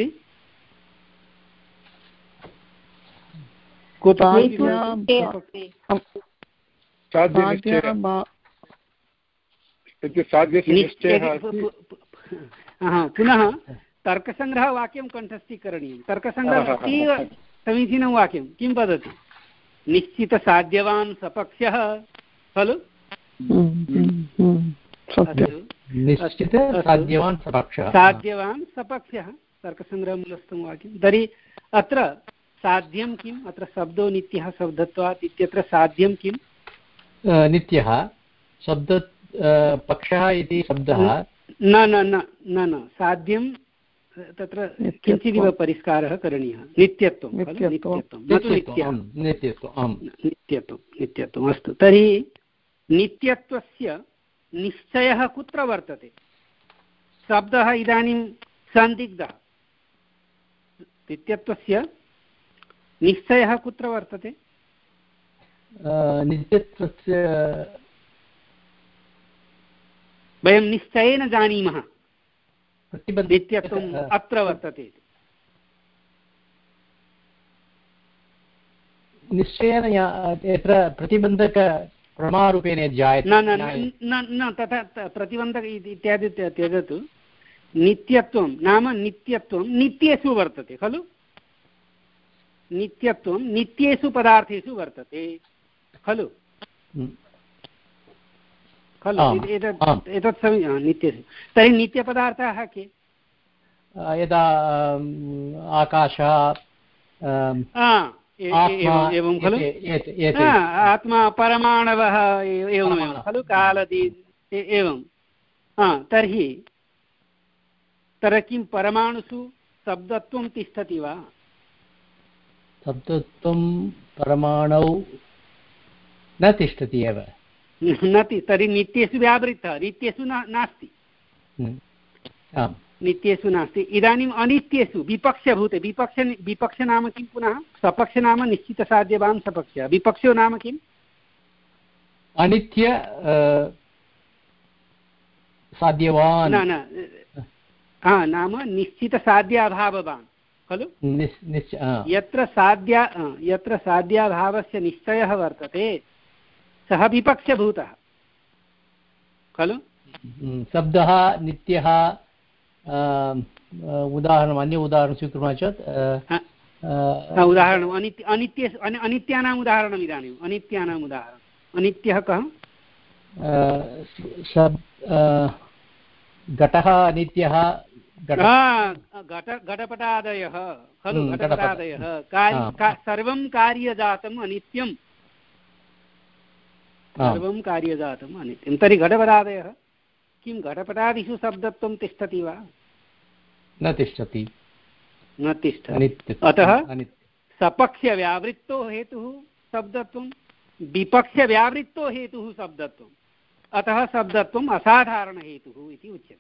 पुनः तर्कसङ्ग्रहवाक्यं कण्ठस्थीकरणीयं तर्कसङ्ग्रहः अतीव समीचीनं वाक्यं किं वदति निश्चितसाध्यवान् सपक्षः खलु साध्यवान् सपक्षः साध्यवान् सपक्षः तर्कसङ्ग्रहमूलस्थं वाक्यं तर्हि अत्र साध्यं किम् अत्र शब्दो नित्यः शब्दत्वात् इत्यत्र साध्यं किं नित्यः शब्द पक्षः इति शब्दः न न न न न साध्यं तत्र किञ्चिदिव परिष्कारः करणीयः नित्यत्वं नित्यत्वं नित्यत्वं नित्यत्वम् अस्तु तर्हि नित्यत्वस्य निश्चयः कुत्र वर्तते शब्दः इदानीं सन्दिग्धः नित्यत्वस्य निश्चयः कुत्र वर्तते नित्यत्वस्य वयं निश्चयेन जानीमः नित्यत्वम् अत्र वर्तते निश्चयेन यत्र प्रतिबन्धकप्रमारूपेण जायते न न न तथा प्रतिबन्धक इत्यादि त्यजतु नित्यत्वं नाम नित्यत्वं नित्येषु वर्तते खलु नित्यत्वं नित्येषु पदार्थेषु वर्तते खलु खलु एतत् एतत् नित्येषु तर्हि नित्यपदार्थाः के यदा आकाशः एवं खलु आत्मा परमाणवः एवमेव खलु कालदि एवं तर्हि तर्हि किं परमाणुषु शब्दत्वं तिष्ठति वा शब्दत्वं परमाणौ न तिष्ठति एव न तर्हि नित्येषु व्यावृतः नित्येषु नास्ति नित्येषु नास्ति इदानीम् अनित्येषु विपक्षभूते विपक्ष विपक्ष नाम किं पुनः सपक्ष नाम निश्चितसाध्यवान् सपक्षः विपक्षो नाम किम् अनित्य साध्यवान् न न हा नाम निश्चितसाध्याभाववान् खलु यत्र साध्या यत्र साध्याभावस्य निश्चयः वर्तते सः विपक्षभूतः खलु शब्दः नित्यः उदाहरणम् अन्य उदाहरणं स्वीकुर्मः चेत् उदाहरणम् अनित्य अनित्य अनित्यानाम् उदाहरणम् इदानीम् अनित्यानाम् उदाहरणम् अनित्यः कः घटः अनित्यः घटपटादयः खलु घटपटादयः सर्वं कार्यजातम् अनित्यं सर्वं कार्यजातम् अनित्यं तर्हि घटपटादयः किं घटपटादिषु शब्दत्वं तिष्ठति वा न तिष्ठति न तिष्ठति अतः सपक्षव्यावृत्तो हेतुः शब्दत्वं विपक्षव्यावृत्तो हेतुः शब्दत्वम् अतः शब्दत्वम् असाधारणहेतुः इति उच्यते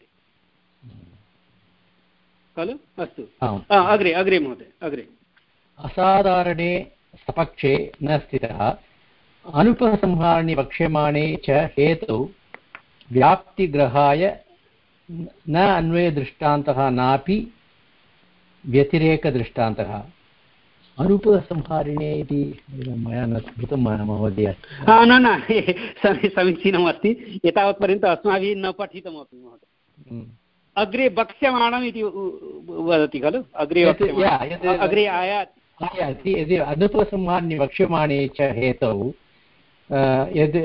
खलु अस्तु अग्रे अग्रे महोदय अग्रे असाधारणे सपक्षे न स्थितः अनुपसंहारणे वक्ष्यमाणे च हेतौ व्याप्तिग्रहाय न अन्वयदृष्टान्तः नापि व्यतिरेकदृष्टान्तः अनुपसंहारिणे इति मया न स्मृतं महोदय न न समीचीनम् अस्ति एतावत्पर्यन्तम् अस्माभिः न पठितमपि महोदय अग्रे वक्ष्यमाणम् इति वदति खलु अग्रे अग्रे आयाति यदि अनुपसंहारणे वक्ष्यमाणे च हेतौ यद्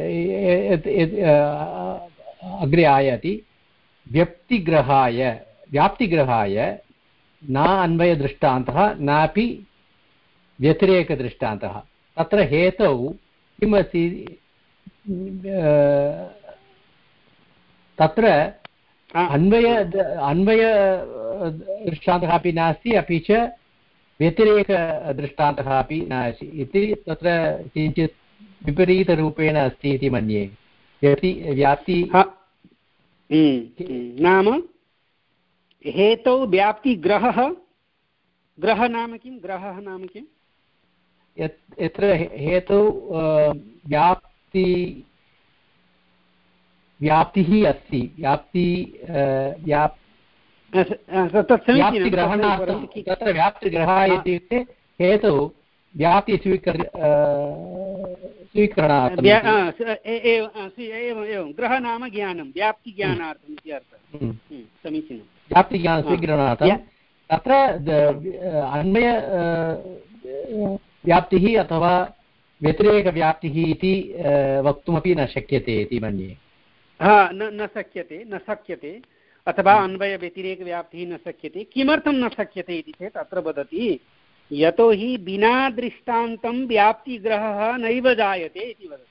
अग्रे आयाति व्यक्तिग्रहाय व्याप्तिग्रहाय न अन्वयदृष्टान्तः नापि व्यतिरेकदृष्टान्तः तत्र हेतौ किमस्ति तत्र अन्वय अन्वयदृष्टान्तः अपि नास्ति अपि च व्यतिरेकदृष्टान्तः अपि नास्ति इति तत्र किञ्चित् विपरीतरूपेण अस्ति इति मन्ये व्यक्ति व्याप्ति नाम हेतौ व्याप्तिग्रहः ग्रह नाम किं ग्रहः नाम किं यत्र हेतु व्याप्ति व्याप्तिः अस्ति व्याप्ति व्याप् व्याप्तिग्रहणार्थं तत्र व्याप्तिग्रहः इत्युक्ते हेतु व्याप्ति स्वीकर् स्वीकरणार्थम् एवम् एवं ग्रह नाम ज्ञानं व्याप्तिज्ञानार्थम् इति अर्थः समीचीनं व्याप्तिज्ञानं स्वीकरणार्थं तत्र अन्वय व्याप्तिः अथवा व्यतिरेकव्याप्तिः इति वक्तुमपि न शक्यते इति मन्ये हा न न शक्यते न शक्यते अथवा अन्वयव्यतिरेकव्याप्तिः न शक्यते किमर्थं न शक्यते इति चेत् अत्र वदति यतोहि विना दृष्टान्तं व्याप्तिग्रहः नैव जायते इति वदति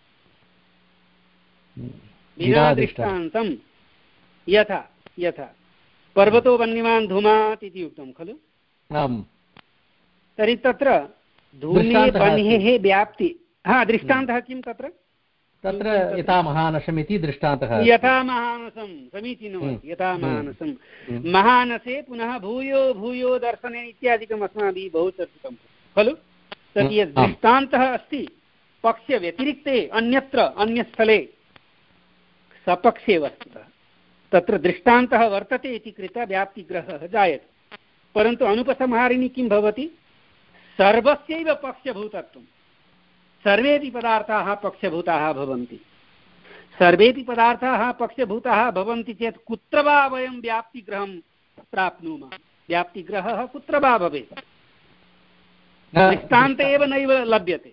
विना दृष्टान्तं यथा यथा पर्वतो वह्निमान् धूमात् इति उक्तं खलु तर्हि तत्र धूमे वह्नेः व्याप्ति हा दृष्टान्तः किं तत्र तत्र यथा महानसमिति दृष्टान्तः यथा महानसं समीचीनमस्ति यथा महानसं महानसे पुनः भूयो भूयो दर्शने इत्यादिकम् अस्माभिः बहु चर्चितं खलु तर्हि यद् दृष्टान्तः अस्ति पक्षव्यतिरिक्ते अन्यत्र अन्यस्थले सपक्षे वस्तुतः तत्र दृष्टान्तः वर्तते इति कृत्वा व्याप्तिग्रहः जायते परन्तु अनुपसंहारिणी किं भवति सर्वस्यैव पक्षभूतत्वं सर्वेपि पदार्थाः पक्षभूताः भवन्ति सर्वेपि पदार्थाः पक्षभूताः भवन्ति चेत् कुत्र वा वयं व्याप्तिग्रहं प्राप्नुमः व्याप्तिग्रहः कुत्र वा भवेत् दृष्टान्ते एव नैव लभ्यते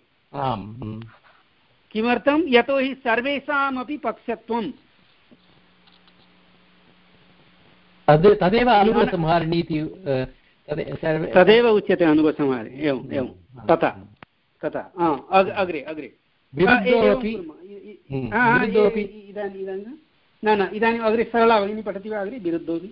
किमर्थं यतोहि सर्वेषामपि पक्षत्वं तदेव अनुपसंहारिणी तदेव उच्यते अनुपसंहारिणी एवम् एवं तथा तथा अग्रे अग्रे इदानीं न न इदानीम् अग्रे सरला भगिनी पठति वा अग्रे विरुद्धोऽपि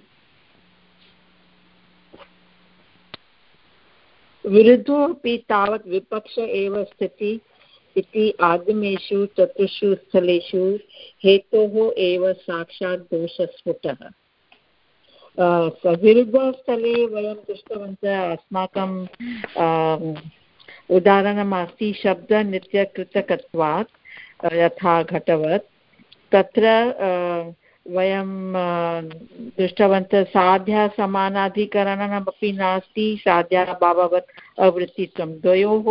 विरुद्धोऽपि तावत् विपक्ष एव स्थिति इति आगमेषु चतुर्षु स्थलेषु हेतोः एव साक्षात् दोषस्फुटः विरुद्धस्थले वयं दृष्टवन्तः अस्माकं उदाहरणमस्ति शब्दनित्यकृतकत्वात् यथा घटवत् तत्र वयं दृष्टवन्तः साध्यासमानाधिकरणमपि नास्ति साध्याभाववत् अवृत्तित्वं द्वयोः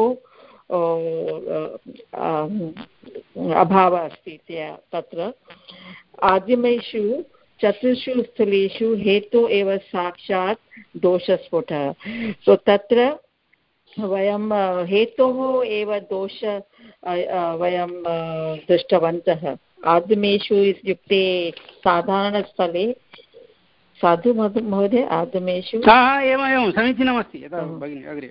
अभावः अस्ति तत्र आदिमेषु चतुर्षु स्थलेषु हेतु एव साक्षात् दोषस्फुटः सो तत्र वयं हेतोः एव दोष वयं दृष्टवन्तः आदिमेषु इत्युक्ते साधारणस्थले साधु महोदय आदिमेषु एवमेवं समीचीनमस्ति यथा भगिनी अग्रे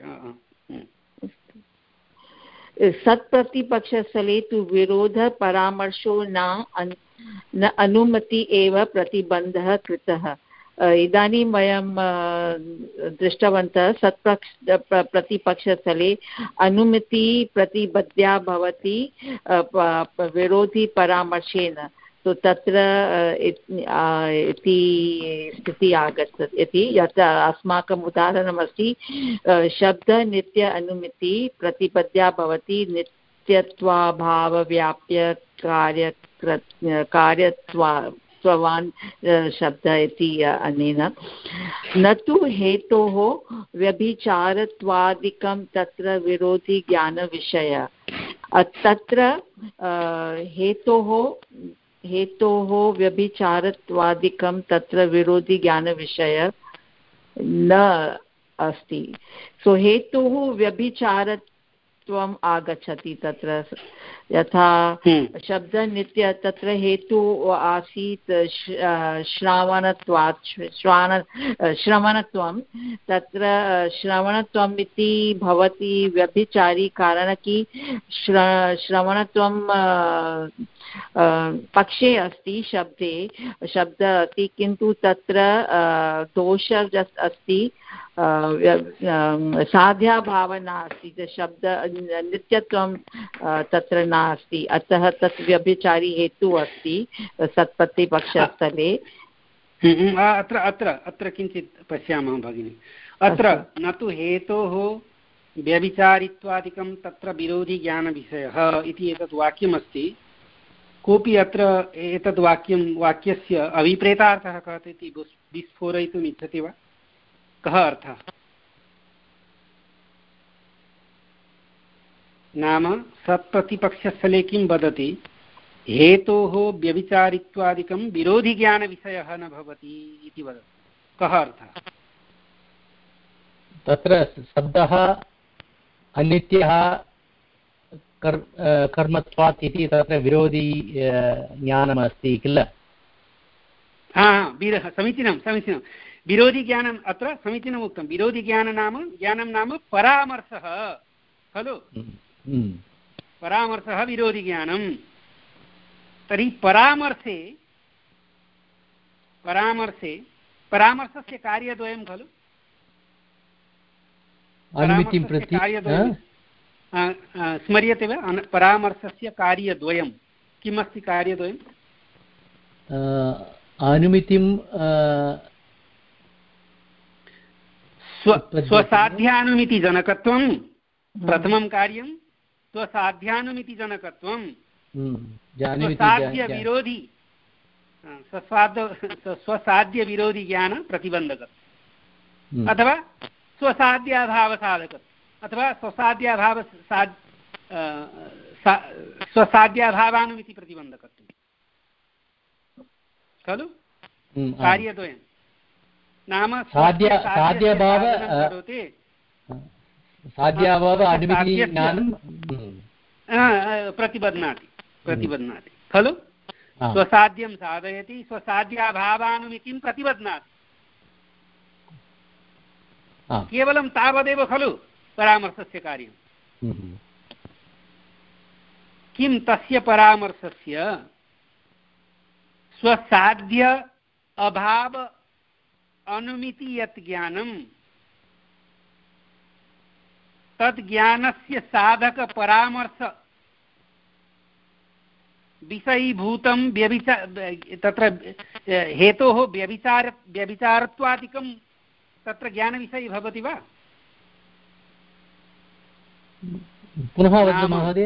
सत्प्रतिपक्षस्थले तु विरोधपरामर्शो न न अनुमति एव प्रतिबन्धः कृतः इदानीं वयं दृष्टवन्तः सत्पक्ष प्रतिपक्षस्थले अनुमति प्रतिबद्ध्या भवति विरोधिपरामर्शेन तो तत्र इति स्थितिः आगच्छति इति यथा अस्माकम् उदाहरणमस्ति शब्द नित्य अनुमिति प्रतिपद्या भवति नित्यत्वाभावव्याप्य कार्य कार्यत्वा स्ववान् शब्द इति अनेन न तु हेतोः व्यभिचारत्वादिकं तत्र विरोधि ज्ञानविषय तत्र हेतोः हेतोः व्यभिचारत्वादिकं तत्र विरोधि ज्ञानविषय न अस्ति सो हेतुः व्यभिचारत्वम् आगच्छति तत्र यथा शब्दनित्य तत्र हेतु आसीत् श्रावणत्वात् श्रावण श्रवणत्वं तत्र श्रवणत्वम् इति भवति व्यभिचारी कारण कि श्रवणत्वं पक्षे अस्ति शब्दे शब्द अस्ति किन्तु तत्र दोष अस्ति साध्याभावः नास्ति शब्द नित्यत्वं तत्र नास्ति अतः तत् व्यभिचारी हेतुः अस्ति सत्प्रतिपक्षस्थले अत्र अत्र अत्र किञ्चित् पश्यामः भगिनि अत्र न तु हेतोः व्यभिचारित्वादिकं तत्र विरोधिज्ञानविषयः इति एतत् वाक्यमस्ति। कोऽपि अत्र एतद् वाक्यं वाक्यस्य अभिप्रेतार्थः कः इति विस्फोरयितुम् इच्छति वा? कः अर्थः? नाम सत्प्रतिपक्षस्थले किं वदति? हेतोः व्यभिचारित्वादिकं विरोधिज्ञानविषयः न भवति इति वदति। कः अर्थः? तत्र शब्दः अनित्यः कर् कर्मत्वात् इति तत्र विरोधी ज्ञानमस्ति किल? हा समीचीनं समीचीनं विरोधिज्ञानम् अत्र समीचीनम् उक्तं। विरोधिज्ञानं नाम ज्ञानं नाम परामर्शः खलु? परामर्शः विरोधिज्ञानं। तर्हि परामर्शे परामर्शे परामर्शस्य कार्यद्वयं खलु? अनुमितिं प्रति स्मर्यते वा? परामर्शस्य कार्यद्वयं किमस्ति? कार्यद्वयम् अनुमितिं स्वसाध्यानुमितिजनकत्वं प्रथमं कार्यं, स्वसाध्यानुमितिजनकत्वं, स्वसाध्यविरोधी स्वसाध्यविरोधिज्ञान प्रतिबन्धकत्वम् अथवा स्वसाध्याभावसाधकत्वम् अथवा स्वसाध्याभाव स्वसाध्याभावानुमिति प्रतिबन्धकत्वं खलु? कार्यद्वयं नाम साध्यभाव प्रतिबध्नाति प्रतिबध्नाति खलु? स्वसाध्यं साधयति, स्वसाध्याभावानुमितिं प्रतिबध्नाति। केवलं तावदेव खलु परामर्शस्य कार्यं। किं तस्य परामर्शस्य स्वसाध्य अभाव अनुमिति यत् ज्ञानं तद् ज्ञानस्य साधक परामर्श विषयीभूतं व्यभिचार तत्र हेतोः व्यभिचार व्यभिचारत्वादिकं तत्र ज्ञानविषयी भवति वा? पुनः वदतु महोदय।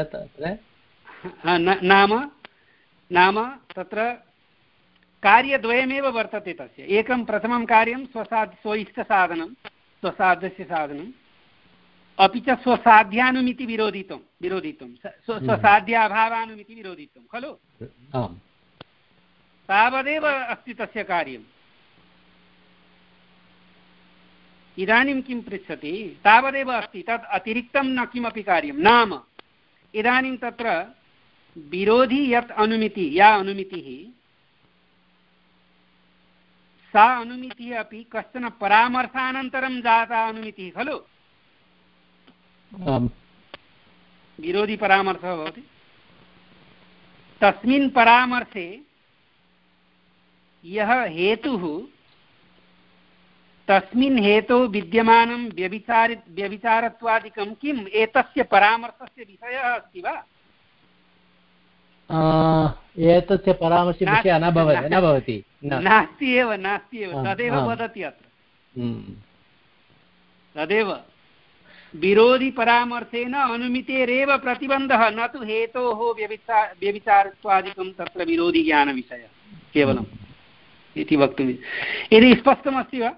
नाम नाम तत्र कार्यद्वयमेव वर्तते तस्य। एकं प्रथमं कार्यं स्वसाध्य स्व इष्टसाधनं स्वसाध्यस्य साधनम्, अपि च स्वसाध्यानुमिति विरोधितं विरोधितं स्वसाध्याभावानुमिति विरोधितं खलु? तावदेव अस्ति तस्य कार्यम्। इदानीं किं पृच्छति? तावदेव अस्ति, तत् अतिरिक्तं न किमपि कार्यं। नाम इदानीं तत्र विरोधी यत् अनुमिति या अनुमितिः सा अनुमितिः अपि कश्चन परामर्शानन्तरं जाता अनुमितिः खलु? विरोधी परामर्शः भवति। तस्मिन् परामर्शे यः हेतुः तस्मिन् हेतोः विद्यमानं व्यभिचारि व्यभिचारत्वादिकं किम् एतस्य परामर्शस्य विषयः अस्ति वा? एतस्य परामर्शस्य विषयः न भवति न भवति नास्ति एव नास्ति एव तदेव वदति अत्र। तदेव विरोधिपरामर्शेन अनुमितेरेव प्रतिबन्धः, न तु हेतोः व्यभिचार व्यभिचारत्वादिकं तत्र विरोधिज्ञानविषयः केवलम् इति वक्तुं। यदि स्पष्टमस्ति वा?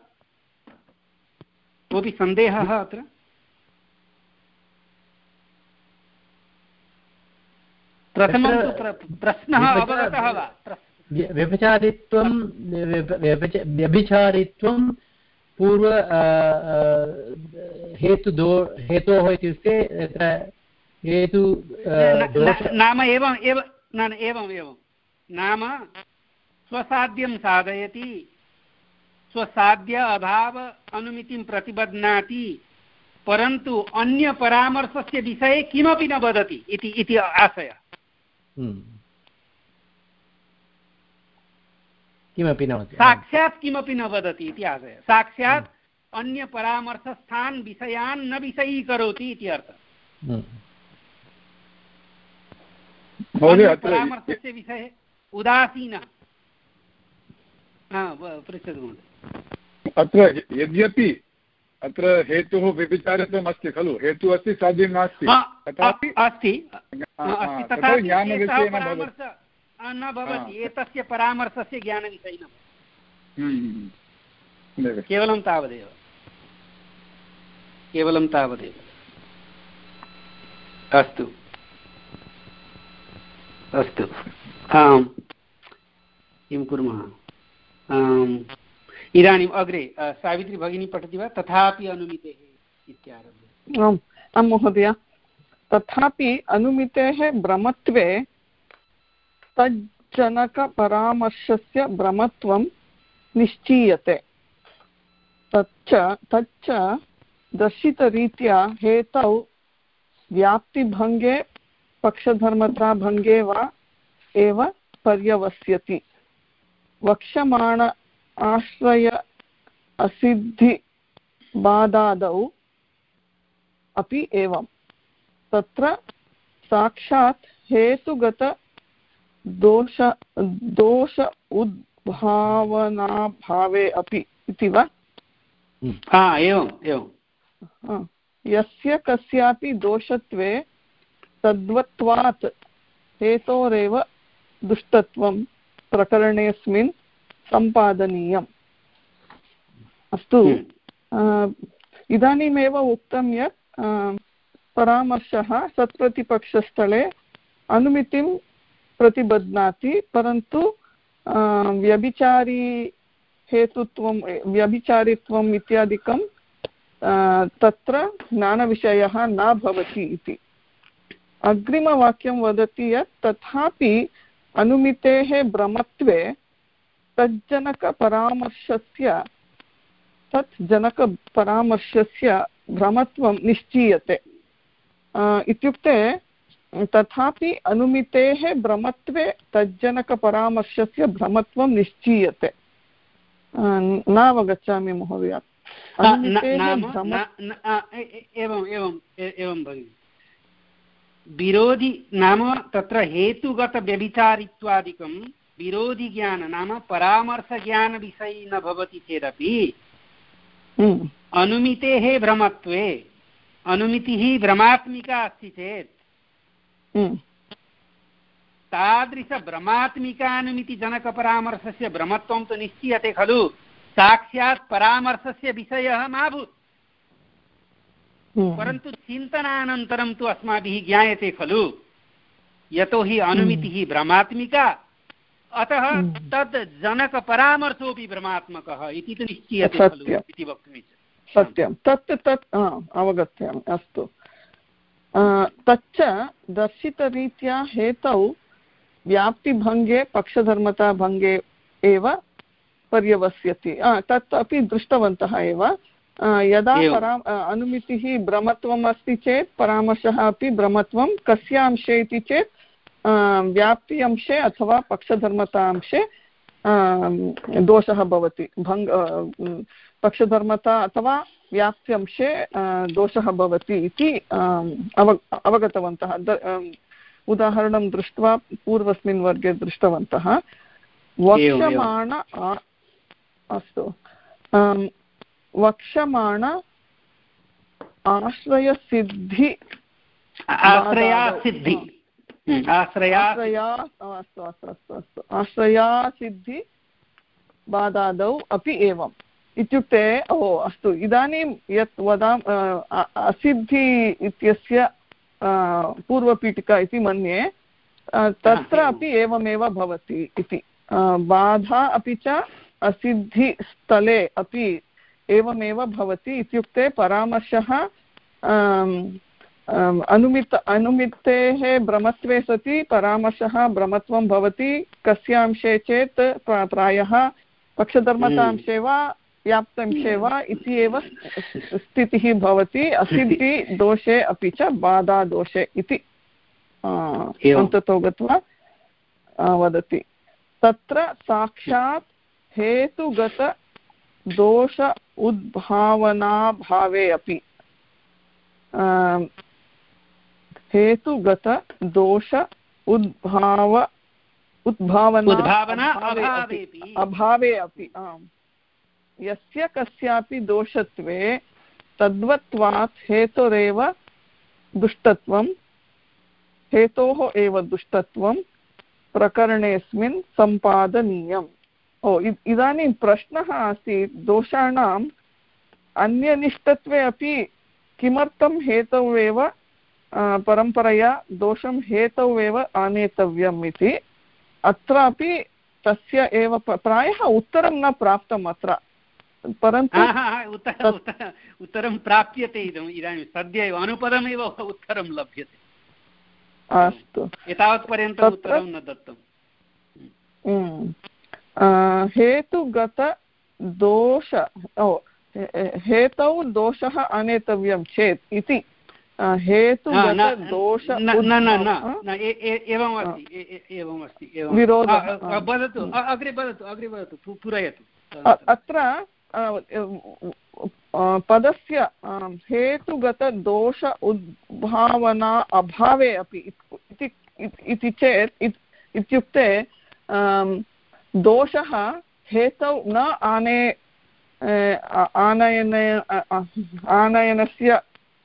कोऽपि सन्देहः अत्र? प्रथमं तु प्रश्नः अवगतः वा? व्यभिचारित्वं व्यभिचारित्वं पूर्व हेतुदो हेतोः इत्युक्ते तत्र हेतु नाम एवम् एव न एवम् एवं नाम स्वसाध्यं साधयति, स्वसाध्य अभाव अनुमितिं प्रतिबध्नाति, परन्तु अन्य परामर्शस्य विषये किमपि न वदति इति इति आशयः। किमपि न वदति, साक्षात् किमपि न वदति इति आशयः। साक्षात् अन्य परामर्शस्थान् विषयान् न विषयीकरोति इति अर्थः। परामर्शस्य विषये उदासीनः। पृच्छतु महोदय। अत्र यद्यपि अत्र हेतुः व्यभिचारित्वम् अस्ति खलु, हेतुः अस्ति साध्यं नास्ति, तथापि अस्ति ज्ञानविषये न भवति, एतस्य परामर्शस्य ज्ञानविषये न भवति, केवलं तावदेव, केवलं तावदेव। अस्तु अस्तु, आम्, किं कुर्मः? इदानीम् अग्रे सावित्री भगिनी पठति वा? तथापि अनुमितेः इत्यारभ्य। आम् आं महोदय, तथापि अनुमितेः भ्रमत्वे तज्जनकपरामर्शस्य भ्रमत्वं निश्चीयते। तच्च तच्च दर्शितरीत्या हेतौ व्याप्तिभङ्गे पक्षधर्मताभङ्गे वा एव पर्यवस्यति। वक्ष्यमाण आश्रय असिद्धिबाधादौ अपि एवं। तत्र साक्षात् हेतुगत दोष दोष उद्भावनाभावे अपि इति वा? एवम् एवं। यस्य कस्यापि दोषत्वे तद्वत्वात् हेतोरेव दुष्टत्वं प्रकरणेऽस्मिन् सम्पादनीयम्। अस्तु, इदानीमेव उक्तं यत् परामर्शः सत्प्रतिपक्षस्थले अनुमितिं प्रतिबध्नाति, परन्तु व्यभिचारी हेतुत्वं व्यभिचारित्वम् इत्यादिकं तत्र ज्ञानविषयः न भवति इति। अग्रिमवाक्यं वदति यत् तथापि अनुमितेः भ्रमत्वे तज्जनकपरामर्शस्य तत् जनकपरामर्शस्य भ्रमत्वं निश्चीयते। इत्युक्ते तथापि अनुमितेः भ्रमत्वे तज्जनकपरामर्शस्य भ्रमत्वं निश्चीयते। नावगच्छामि महोदय। एवम् एवम् एवं भगिनि, विरोधि नाम तत्र हेतुगतव्यभिचारित्वादिकं विरोधिज्ञान नाम परामर्शज्ञानविषयी न भवति चेदपि अनुमितेः भ्रमत्वे, अनुमितिः भ्रमात्मिका अस्ति चेत् तादृशभ्रमात्मिकानुमितिजनकपरामर्शस्य भ्रमत्वं तु निश्चीयते खलु, साक्षात् परामर्शस्य विषयः माभूत्, परन्तु चिन्तनानन्तरं तु अस्माभिः ज्ञायते खलु, यतोहि अनुमितिः भ्रमात्मिका, अतः तद् जनकपरामर्शोऽपि भ्रमात्मकः इति तु निश्चीयते खलु इति वक्तुमिच्छामि। सत्यं, तत् तत् अवगच्छामि। अस्तु, तच्च दर्शितरीत्या हेतौ व्याप्तिभङ्गे पक्षधर्मताभङ्गे एव पर्यवस्यति। तत् अपि दृष्टवन्तः एव। यदा परा अनुमितिः भ्रमत्वम् अस्ति चेत् परामर्शः अपि भ्रमत्वं कस्य अंशे इति चेत् व्याप्ति अंशे अथवा पक्षधर्मता अंशे दोषः भवति। भङ्ग पक्षधर्मता अथवा व्याप्ति अंशे दोषः भवति इति अव अवगतवन्तः। उदाहरणं दृष्ट्वा पूर्वस्मिन् वर्गे दृष्टवन्तः। वक्ष्यमाण अस्तु वक्ष्यमाण आश्रयसिद्धि आश्रयासिद्धि आश्रया अस्तु अस्तु अस्तु अस्तु आश्रयासिद्धि बाधादौ अपि एवम्। इत्युक्ते ओ अस्तु, इदानीं यत् वदाम असिद्धि इत्यस्य पूर्वपीठिका इति मन्ये, तत्र अपि एवमेव भवति इति। बाधा अपि च असिद्धिस्थले अपि एवमेव भवति। इत्युक्ते परामर्शः अनुमित अनुमितेः भ्रमत्वे सति परामर्शः भ्रमत्वं भवति। कस्य अंशे चेत् प्रायः पक्षधर्मतांशे वा व्याप्तांशे वा इति एव स्थितिः भवति। असिद्धिदोषे अपि च बाधादोषे इति अन्ततो गत्वा वदति। तत्र साक्षात् हेतुगत दोष उद्भावनाभावे अपि हेतुगत दोष उद्भाव उद्भावना अभावे अपि आम्, यस्य कस्यापि दोषत्वे तद्वत्वात् हेतुरेव दुष्टत्वं हेतोः एव दुष्टत्वं प्रकरणेऽस्मिन् सम्पादनीयम्। ओ इदानीं प्रश्नः आसीत् दोषाणाम् अन्यनिष्ठत्वे अपि किमर्थं हेतौ एव परम्परया दोषं हेतौ एव आनेतव्यम् इति। अत्रापि तस्य एव प्रायः उत्तरं न प्राप्तम् अत्र, परन्तु उत्तरं प्राप्यते इदम् इदानीं सद्य एव अनुपदमेव उत्तरं लभ्यते। अस्तु, एतावत्पर्यन्तम् उत्तरं न दत्तम्। हेतुगत दोष हेतौ दोषः आनेतव्यं चेत् इति हेतुगत दोष एवम् अस्ति एवम् अस्ति विरोधः वदतु अग्रे वदतु अग्रे वदतु पूरयतु। अत्र पदस्य हेतुगतदोष उद्भावना अभावे अपि इति चेत् इत्युक्ते दोषः हेतौ न आने आनयन आनयनस्य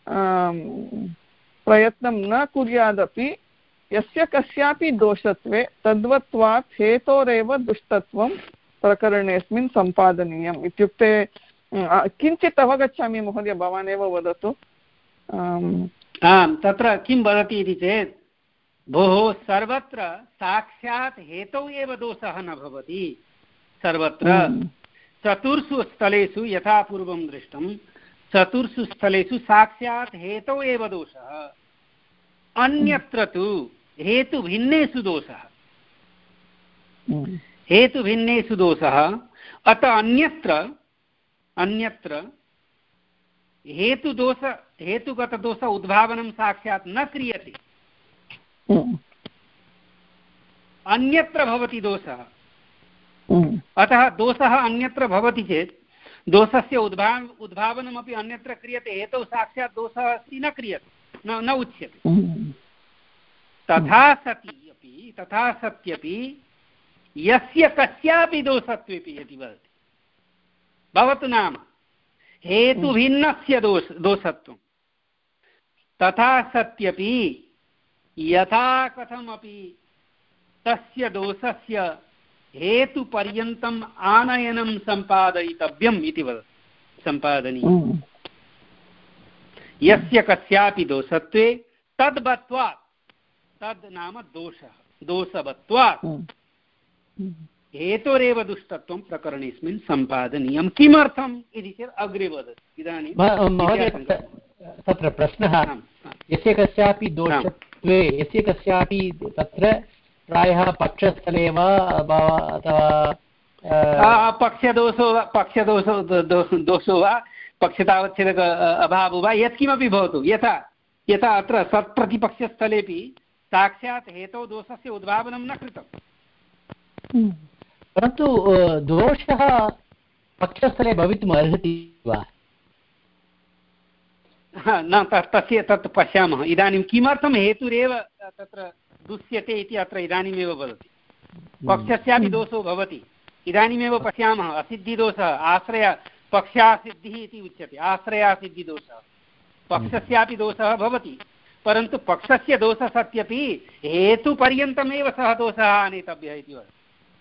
प्रयत्नं न कुर्यादपि यस्य कस्यापि दोषत्वे तद्वत्वात् हेतोरेव दुष्टत्वं प्रकरणेऽस्मिन् सम्पादनीयम्। इत्युक्ते किञ्चित् अवगच्छामि महोदय, भवान् एव वदतु। आम्, तत्र किं वदति इति चेत् भोः सर्वत्र साक्षात् हेतौ एव दोषः न भवति। सर्वत्र चतुर्षु स्थलेषु यथा पूर्वं दृष्टं चतुर्षु स्थलेषु साक्षात् हेतौ एव दोषः, अन्यत्र तु हेतुभिन्नेषु दोषः हेतुभिन्नेषु दोषः अतः अन्यत्र अन्यत्र हेतुदोष हेतुगतदोष उद्भावनं साक्षात् न क्रियते, अन्यत्र भवति दोषः। अतः दोषः अन्यत्र भवति चेत् दोषस्य उद्भाव उद्भावनमपि अन्यत्र क्रियते, हेतौ साक्षात् दोषः अस्ति न क्रियते न न उच्यते। तथा सति अपि तथा सत्यपि यस्य कस्यापि दोषत्वेपि यदि वदति भवतु नाम हेतुभिन्नस्य दोष दोषत्वं तथा सत्यपि यथा कथमपि तस्य दोषस्य हेतुपर्यन्तम् आनयनं सम्पादयितव्यम् इति वदति। सम्पादनीयम् यस्य कस्यापि दोषत्वे तद्वत्वात्, तद् नाम दोषः दोषवत्वात् हेतोरेव दुष्टत्वं प्रकरणेऽस्मिन् सम्पादनीयं। किमर्थम् इति चेत् अग्रे वदति। इदानीं तत्र प्रश्नः यस्य कस्यापि दोषत्वे यस्य कस्यापि तत्र प्रायः पक्षस्थले वा अथवा पक्षदोषो वा पक्षदोषो दोषो वा पक्षतावच्छेदक अभावो वा यत्किमपि भवतु, यथा यथा अत्र सत्प्रतिपक्षस्थलेपि साक्षात् हेतौ दोषस्य उद्भावनं न कृतम्, परन्तु दोषः पक्षस्थले भवितुम् अर्हति वा न तस्य तत् पश्यामः। इदानीं किमर्थं हेतुरेव तत्र दुष्यते इति अत्र इदानीमेव वदति। पक्षस्यापि दोषो भवति, इदानीमेव पश्यामः असिद्धिदोषः आश्रय पक्षासिद्धिः इति उच्यते। आश्रयासिद्धिदोषः पक्षस्यापि दोषः भवति, परन्तु पक्षस्य दोषः सत्यपि हेतुपर्यन्तमेव सः दोषः आनेतव्यः इति वदति।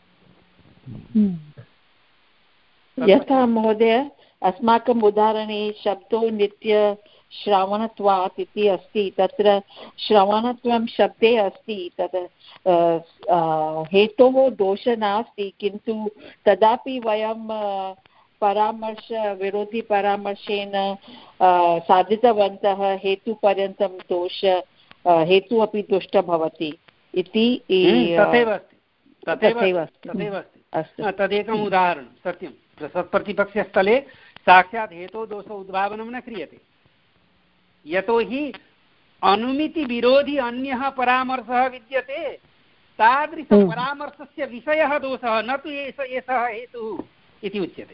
यथा महोदय अस्माकम् उदाहरणे शब्दो नित्य श्रवणत्वात् इति अस्ति, तत्र श्रवणत्वं शब्दे अस्ति, तत् हेतोः दोषः नास्ति, किन्तु तदापि वयं परामर्श विरोधिपरामर्शेन साधितवन्तः हेतुपर्यन्तं दोष हेतु अपि दुष्टः भवति इति तथैव अस्ति तथैव अस्ति तदेकम् उदाहरणं सत्यं। सत्प्रतिपक्षस्थले साक्षात् हेतोः दोष उद्भावनं न क्रियते, यतोहि अनुमितिविरोधी अन्यः परामर्शः विद्यते, तादृशपरामर्शस्य विषयः दोषः न तु एषः हेतुः इति उच्यते।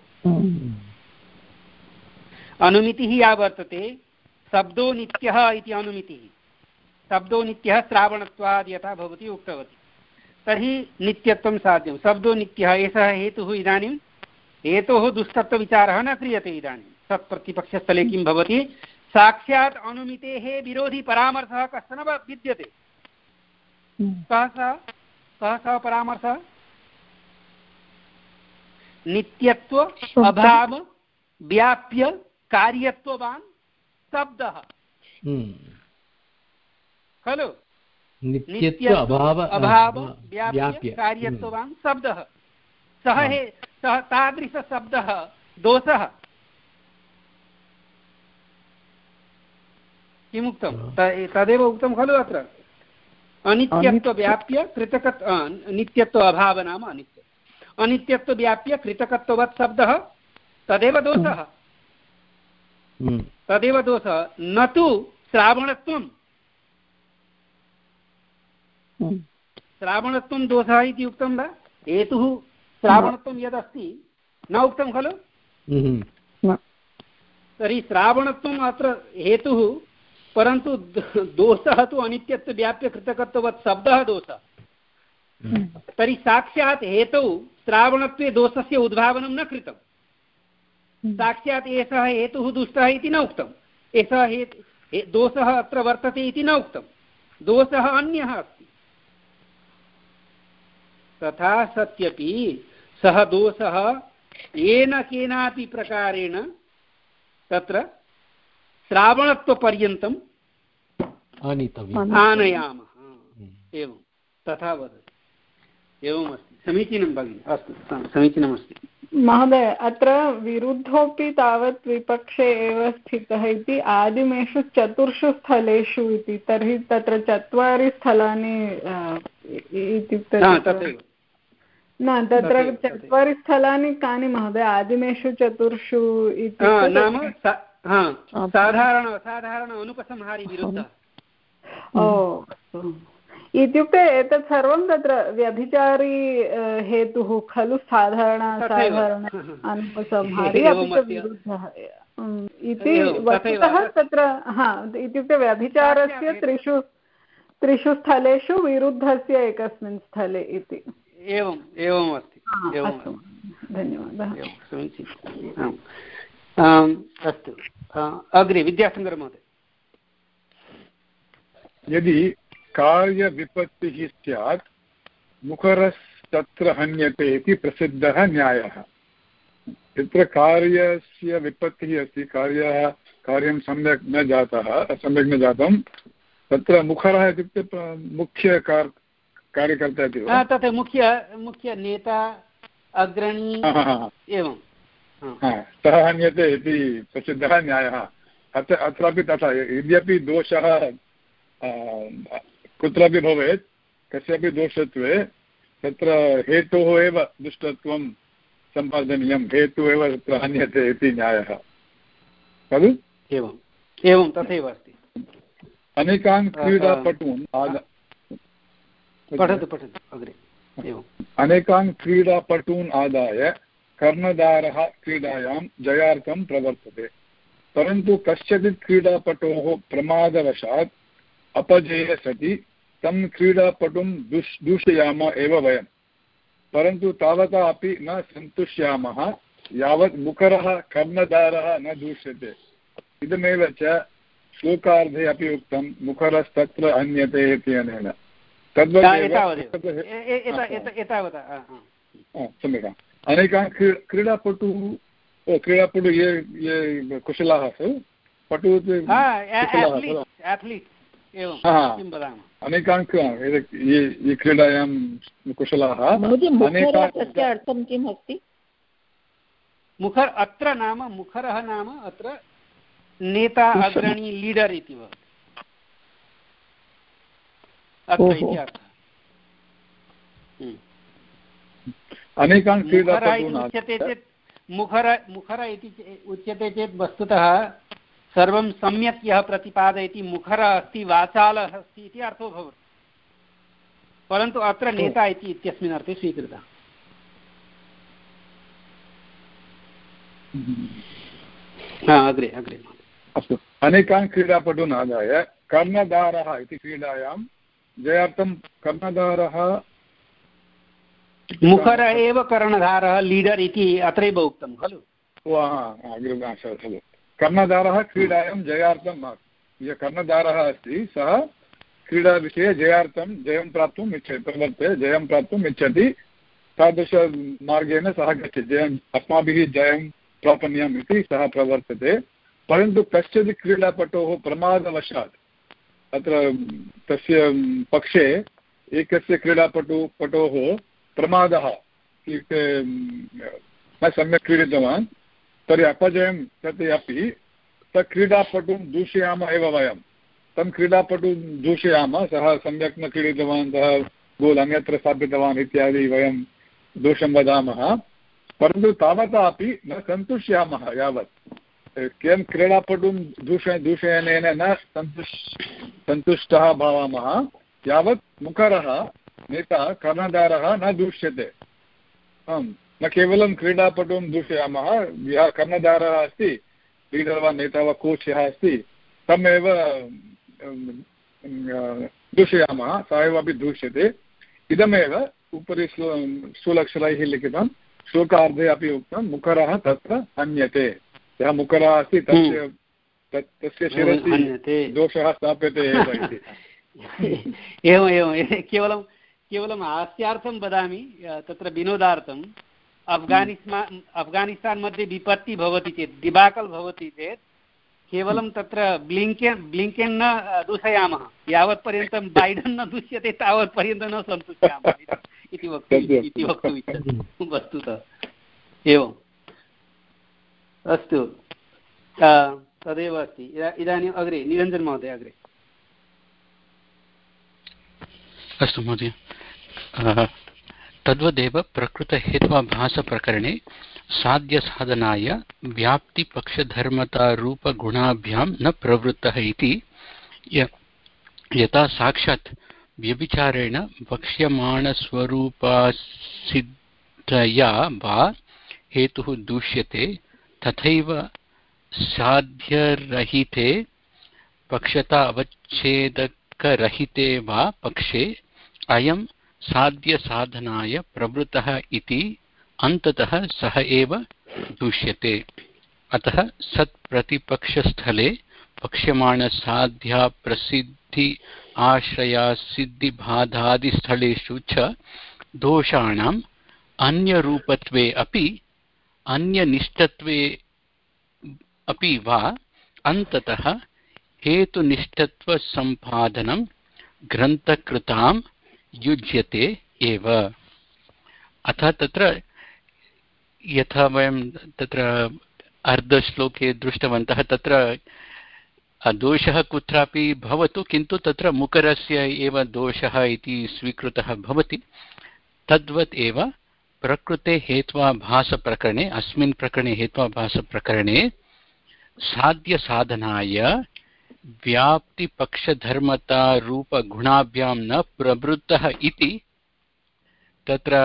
अनुमितिः या वर्तते शब्दो नित्यः इति अनुमितिः, शब्दो नित्यः श्रावणत्वात् यथा भवती उक्तवती, तर्हि नित्यत्वं साध्यं। शब्दो नित्यः एषः हेतुः, इदानीं हेतोः दुष्टत्वविचारः न क्रियते। इदानीं तत्प्रतिपक्षस्थले किं भवति साक्षात् अनुमितेः विरोधी परामर्शः कश्चन विद्यते कः सः कः सः परामर्शः नित्यत्व अभाव व्याप्य कार्यत्ववान् शब्दः खलु नित्यत्व अभाव अभाव व्याप्य कार्यत्ववान् शब्दः सः हे सः तादृशशब्दः दोषः किमुक्तं तदेव उक्तं खलु अत्र अनित्यत्वव्याप्य कृतकत्व नित्यत्व अभाव नाम अनित्य अनित्यत्वव्याप्य कृतकत्ववत् शब्दः तदेव दोषः तदेव दोषः न तु श्रावणत्वं श्रावणत्वं दोषः इति उक्तं वा हेतुः श्रावणत्वं यदस्ति न उक्तं खलु तर्हि श्रावणत्वम् अत्र हेतुः परन्तु दोषः तु अनित्यत्वव्याप्य कृतकत्ववत् शब्दः दोषः तर्हि साक्षात् हेतौ श्रावणत्वे दोषस्य उद्भावनं न कृतं साक्षात् एषः हेतुः दुष्टः इति न उक्तम् एषः हे दोषः अत्र वर्तते इति न उक्तं दोषः अन्यः अस्ति तथा सत्यपि सः दोषः येन केनापि प्रकारेण तत्र श्रावणत्वपर्यन्तम् आनयामः एवं तथा वदति एवमस्ति समीचीनं भगिनि अस्तु समीचीनमस्ति महोदय अत्र विरुद्धोऽपि तावत् विपक्षे एव स्थितः इति आदिमेषु चतुर्षु स्थलेषु इति तर्हि तत्र चत्वारि स्थलानि इत्युक्ते न तत्र चत्वारि स्थलानि कानि महोदय आदिमेषु चतुर्षु इति नाम साधारण साधारण अनुपसंहारी विरुद्धः ओ इत्युक्ते एतत् सर्वं तत्र व्यभिचारी हेतुः खलु साधारण साधारण अनुपसंहारी अपि च विरुद्धः इति वस्तुतः तत्र हा इत्युक्ते व्यभिचारस्य त्रिषु त्रिषु स्थलेषु विरुद्धस्य एकस्मिन् स्थले इति एवम् एवम् अस्ति धन्यवादः अस्तु अग्रे विद्याशङ्कर महोदय यदि कार्यविपत्तिः स्यात् मुखरस्तत्र हन्यते इति प्रसिद्धः न्यायः यत्र कार्यस्य विपत्तिः अस्ति कार्यः कार्यं सम्यक् न जातः सम्यक् न जातं तत्र मुखरः इत्युक्ते मुख्य कार्यकर्ता इति वा तत् मुख्य मुख्य नेता अग्रणी एवं सः हन्यते इति प्रसिद्धः न्यायः अत्र अत्रापि तथा यद्यपि दोषः कुत्रापि भवेत् कस्यापि दोषत्वे तत्र हेतोः एव दुष्टत्वं सम्पादनीयं हेतुः एव तत्र हन्यते इति न्यायः खलु एवम् एवं तथैव अस्ति अनेकान् क्रीडापटून् पठतु पठतु अग्रे एवम् अनेकान् क्रीडापटून् आदाय कर्णधारः क्रीडायां जयार्थं प्रवर्तते परन्तु कस्यचित् क्रीडापटोः प्रमादवशात् अपजये सति तं क्रीडापटुं दुष् दूषयाम एव वयं परन्तु तावता अपि न सन्तुष्यामः यावत् मुखरः कर्णधारः न दूष्यते इदमेव च श्लोकार्धे अपि उक्तं मुखरस्तत्र हन्यते इत्यनेन सम्यक् अनेकान् क्रीडापटुः क्रीडापटुः ये ये कुशलाः पटु अनेकान् ये ये क्रीडायां कुशलाः अर्थं किम् अस्ति मुखर अत्र नाम मुखरः नाम अत्र नेता अग्रणी लीडर् इति वा अत्र इति अर्थः अनेकान् क्रीडापटून् उच्यते चेत् मुखर मुखर इति उच्यते चेत् वस्तुतः सर्वं सम्यक् यः प्रतिपादयति मुखरः अस्ति वाचालः अस्ति इति अर्थो भवति परन्तु अत्र नेता इति इत्यस्मिन् अर्थे स्वीकृतः अग्रे अग्रे अस्तु अनेकान् क्रीडापटून् आदाय कर्णधारः इति क्रीडायां जयार्थं कर्णधारः मुखर एव कर्णधारः लीडर् इति अत्रैव उक्तं खलु खलु कर्णधारः क्रीडायां जयार्थं मास्तु। यः कर्णधारः अस्ति सः क्रीडाविषये जयार्थं जयं प्राप्तुम् इच्छति, प्रवर्तते, जयं प्राप्तुम् इच्छति, तादृशमार्गेण सः गच्छति, जयम् अस्माभिः जयं प्रापणीयम् इति सः प्रवर्तते। परन्तु कश्चित् क्रीडापटोः प्रमादवशात् अत्र तस्य पक्षे एकस्य क्रीडापटु पटोः प्रमादः इत्युक्ते न सम्यक् क्रीडितवान्, तर्हि अपजयं तत् अपि तत् क्रीडापटुं दूषयामः एव वयं। तं क्रीडापटुं दूषयामः, सः सम्यक् न क्रीडितवान्, सः गोल् अन्यत्र स्थापितवान् इत्यादि वयं दोषं वदामः। परन्तु तावता अपि न सन्तुष्यामः यावत् किं क्रीडापटुं दूष दूषणेन न सन्तुष् सन्तुष्टः भवामः यावत् मुखरः नेता कर्णधारः न दूष्यते। आम्, न केवलं क्रीडापटुं दूषयामः, यः कर्णधारः अस्ति, लीडर् वा नेता वा कोच् यः अस्ति तमेव दूषयामः, सः एव अपि दूष्यते। इदमेव उपरि स्थूलक्षरैः लिखितं, श्लोकार्धे अपि उक्तं मुखरः तत्र हन्यते। यः मुखरः अस्ति तस्य तस्य शिरसि दोषः स्थाप्यते एव इति। एवम् एवं केवलं केवलं हास्यार्थं वदामि, तत्र विनोदार्थम् अफ्गानिस्तान् अफ्गानिस्तान् मध्ये विपत्तिः भवति चेत्, डिबाकल् भवति चेत् केवलं तत्र ब्लिङ्केन् ब्लिङ्केन् न दूषयामः, यावत्पर्यन्तं बैडन् न दूष्यते तावत्पर्यन्तं न सन्तुष्यामः इति वक्तुम् इति वक्तुम् इच्छति वस्तुतः। एवम् अस्तु, तदेव अस्ति। इदानीम् अग्रे निरञ्जन महोदय अग्रे। अस्तु महोदय, तद्वदेव प्रकृतहेत्वाभासप्रकरणे साध्यसाधनाय व्याप्तिपक्षधर्मतारूपगुणाभ्यां न प्रवृत्तः इति यथा साक्षात् व्यभिचारेण वक्ष्यमाणस्वरूपासिद्धया वा हेतुः दूष्यते, तथैव साध्यरहिते पक्षता अवच्छेदकरहिते वा पक्षे अयं साध्यसाधनाय प्रवृत्तः इति अन्ततः सः एव दूष्यते। अतः सत्प्रतिपक्षस्थले पक्ष्यमाणसाध्या प्रसिद्धि आश्रयासिद्धिबाधादिस्थलेषु च दोषाणाम् अन्यरूपत्वे अपि अन्यनिष्ठत्वे अपि वा अन्ततः हेतुनिष्ठत्वसम्पादनं ग्रन्थकृतां युज्यते एव। अतः तत्र यथा वयं तत्र अर्धश्लोके दृष्टवन्तः, तत्र दोषः कुत्रापि भवतु, किन्तु तत्र मुखरस्य एव दोषः इति स्वीकृतः भवति। तद्वत् एव प्रकृते हेत्वाभासप्रकरणे, अस्मिन् प्रकरणे हेत्वाभासप्रकरणे साध्यसाधनाय व्याप्तिपक्षधर्मतारूपगुणाभ्यां न प्रवृत्तः इति तत्र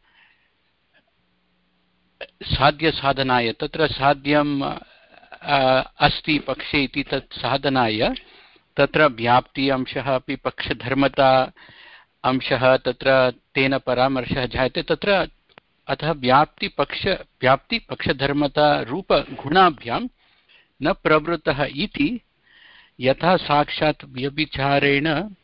साध्यसाधनाय, तत्र साध्यम् अस्ति पक्षे इति तत् साधनाय तत्र व्याप्ति अंशः अपि पक्षधर्मता अंशः तत्र तेन परामर्शः जायते तत्र। अतः व्याप्तिपक्ष व्याप्तिपक्षधर्मतारूपगुणाभ्यां न प्रवृत्तः इति यथा साक्षात् व्यभिचारेण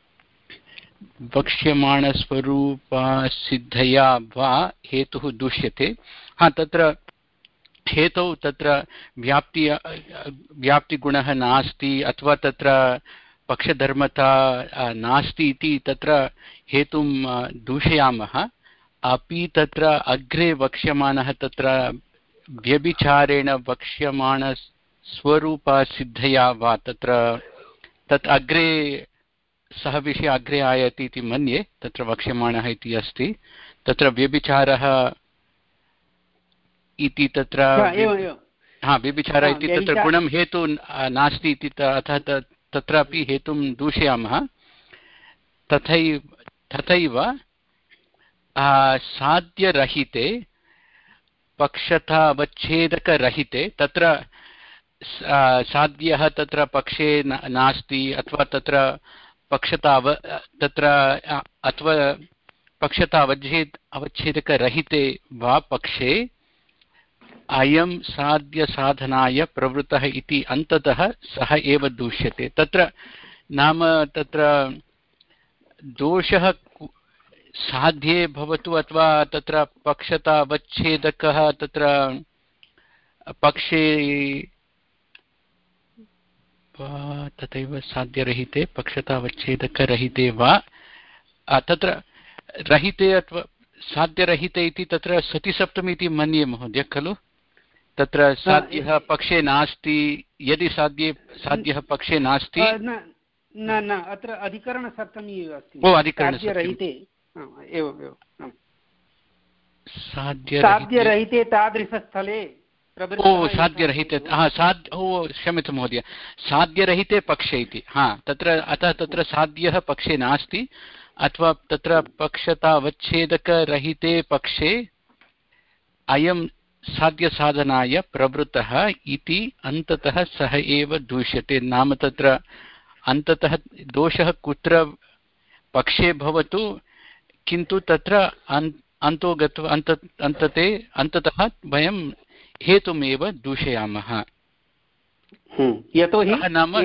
वक्ष्यमाणस्वरूपासिद्धया वा हेतुः दूष्यते। हाँ, तत्र हेतौ तत्र व्याप्ति व्याप्तिगुणः नास्ति अथवा तत्र पक्षधर्मता नास्ति इति तत्र हेतुं दूषयामः। अपि तत्र अग्रे वक्ष्यमाणः तत्र व्यभिचारेण वक्ष्यमाणस्वरूपासिद्धया वा तत्र तत् अग्रे सः विषयः अग्रे आयाति इति मन्ये। तत्र वक्ष्यमाणः इति अस्ति, तत्र व्यभिचारः इति तत्र हा व्यभिचारः इति तत्र गुणं हेतु नास्ति इति, अतः तत्रापि हेतुं दूषयामः। तथैव तथैव साध्यरहिते पक्षतावच्छेदकरहिते, तत्र साध्यः तत्र पक्षे नास्ति अथवा तत्र पक्षताव तत्र अथवा पक्षतावच्छेद अवच्छेदकरहिते वा पक्षे अयं साध्यसाधनाय प्रवृत्तः इति अन्ततः सः एव दूष्यते। तत्र नाम तत्र दोषः साध्ये भवतु अथवा तत्र पक्षतावच्छेदकः तत्र पक्षे तथैव साध्यरहिते पक्षतावच्छेदकरहिते वा तत्र रहिते अथवा साध्यरहिते इति तत्र सतिसप्तमी इति मन्ये महोदय खलु। तत्र साध्यः पक्षे नास्ति, यदि साध्ये साध्यः पक्षे नास्ति न न अत्र अधिकरणसप्तमी एव अस्ति। ओ अधिकरणरहिते एवं साध्यरहिते तादृशस्थले ओ साध्यरहिते हा साध्य ओ क्षम्यतु महोदय साध्यरहिते पक्षे इति हा तत्र अतः तत्र साध्यः पक्षे नास्ति अथवा तत्र पक्षतावच्छेदकरहिते पक्षे अयं साध्यसाधनाय प्रवृत्तः इति अन्ततः सः एव दूष्यते। नाम तत्र अन्ततः दोषः कुत्र पक्षे भवतु किन्तु तत्र अन्तो गत्वा अन्त अन्तते अन्ततः वयं हेतुमेव दूषयामः। यतोहि नाम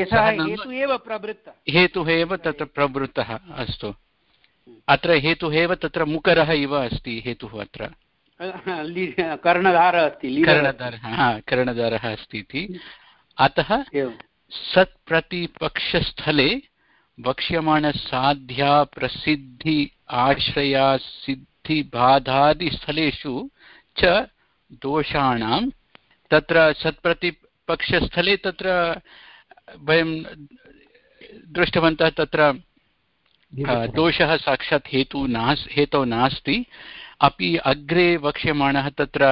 हेतुः एव तत्र प्रवृत्तः। अस्तु अत्र हेतुः एव तत्र मुकरः इव अस्ति हेतुः अत्र कर्णधारः अस्ति कर्णधारः कर्णधारः अस्ति इति। अतः सत्प्रतिपक्षस्थले वक्ष्यमाणसाध्या प्रसिद्धि आश्रया सिद्धिबाधादिस्थलेषु च दोषाणां तत्र सत्प्रतिपक्षस्थले तत्र वयं दृष्टवन्तः तत्र दोषः साक्षात् हेतु नास् हेतौ नास्ति अपि अग्रे वक्ष्यमाणः तत्र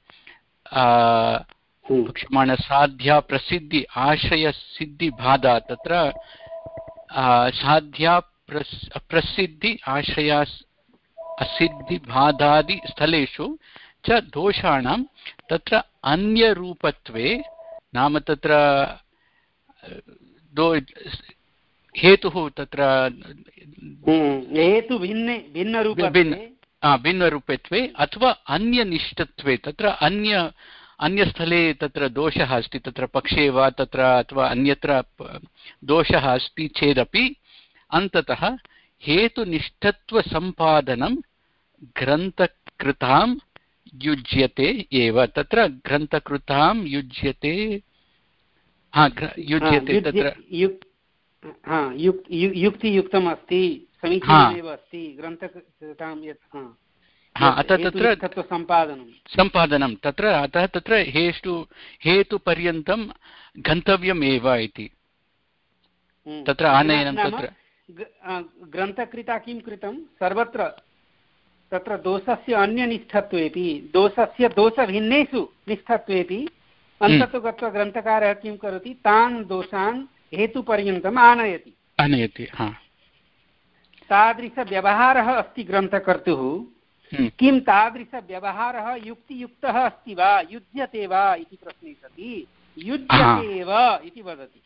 वक्ष्यमाणसाध्या प्रसिद्धि आश्रयसिद्धिबाधा तत्र साध्या प्रसिद्धि आश्रया असिद्धिबाधादिस्थलेषु च दोषाणां तत्र अन्यरूपत्वे नाम तत्र दो हेतुः तत्र हेतु भिन्ने भिन्नरूपत्वे भिन्नरूपत्वे अथवा अन्यनिष्ठत्वे तत्र अन्य अन्यस्थले तत्र दोषः अस्ति तत्र पक्षे वा तत्र अथवा अन्यत्र दोषः अस्ति चेदपि अन्ततः हेतुनिष्ठत्वसम्पादनं ग्रन्थकृतां युज्यते एव। तत्र ग्रन्थकृतां युज्यते हा युज्यते तत्र युक्तियुक्तम् अस्ति समीचीनमेव अस्ति ग्रन्थकृतां यत् अतः तत्र सम्पादनं सम्पादनं तत्र अतः तत्र हेतु हेतुपर्यन्तं गन्तव्यमेव इति तत्र आनयनं तत्र ग्रन्थकृता किं कृतं सर्वत्र तत्र दोषस्य अन्यनिष्ठत्वेपि दोषस्य दोषभिन्नेषु निष्ठत्वेपि अन्ततो गत्वा ग्रन्थकारः किं करोति तान् दोषान् हेतुपर्यन्तम् आनयति आनयति तादृशव्यवहारः अस्ति ग्रन्थकर्तुः किं तादृशव्यवहारः युक्तियुक्तः अस्ति वा युज्यते वा इति प्रश्ने सति युज्यते एव इति वदति।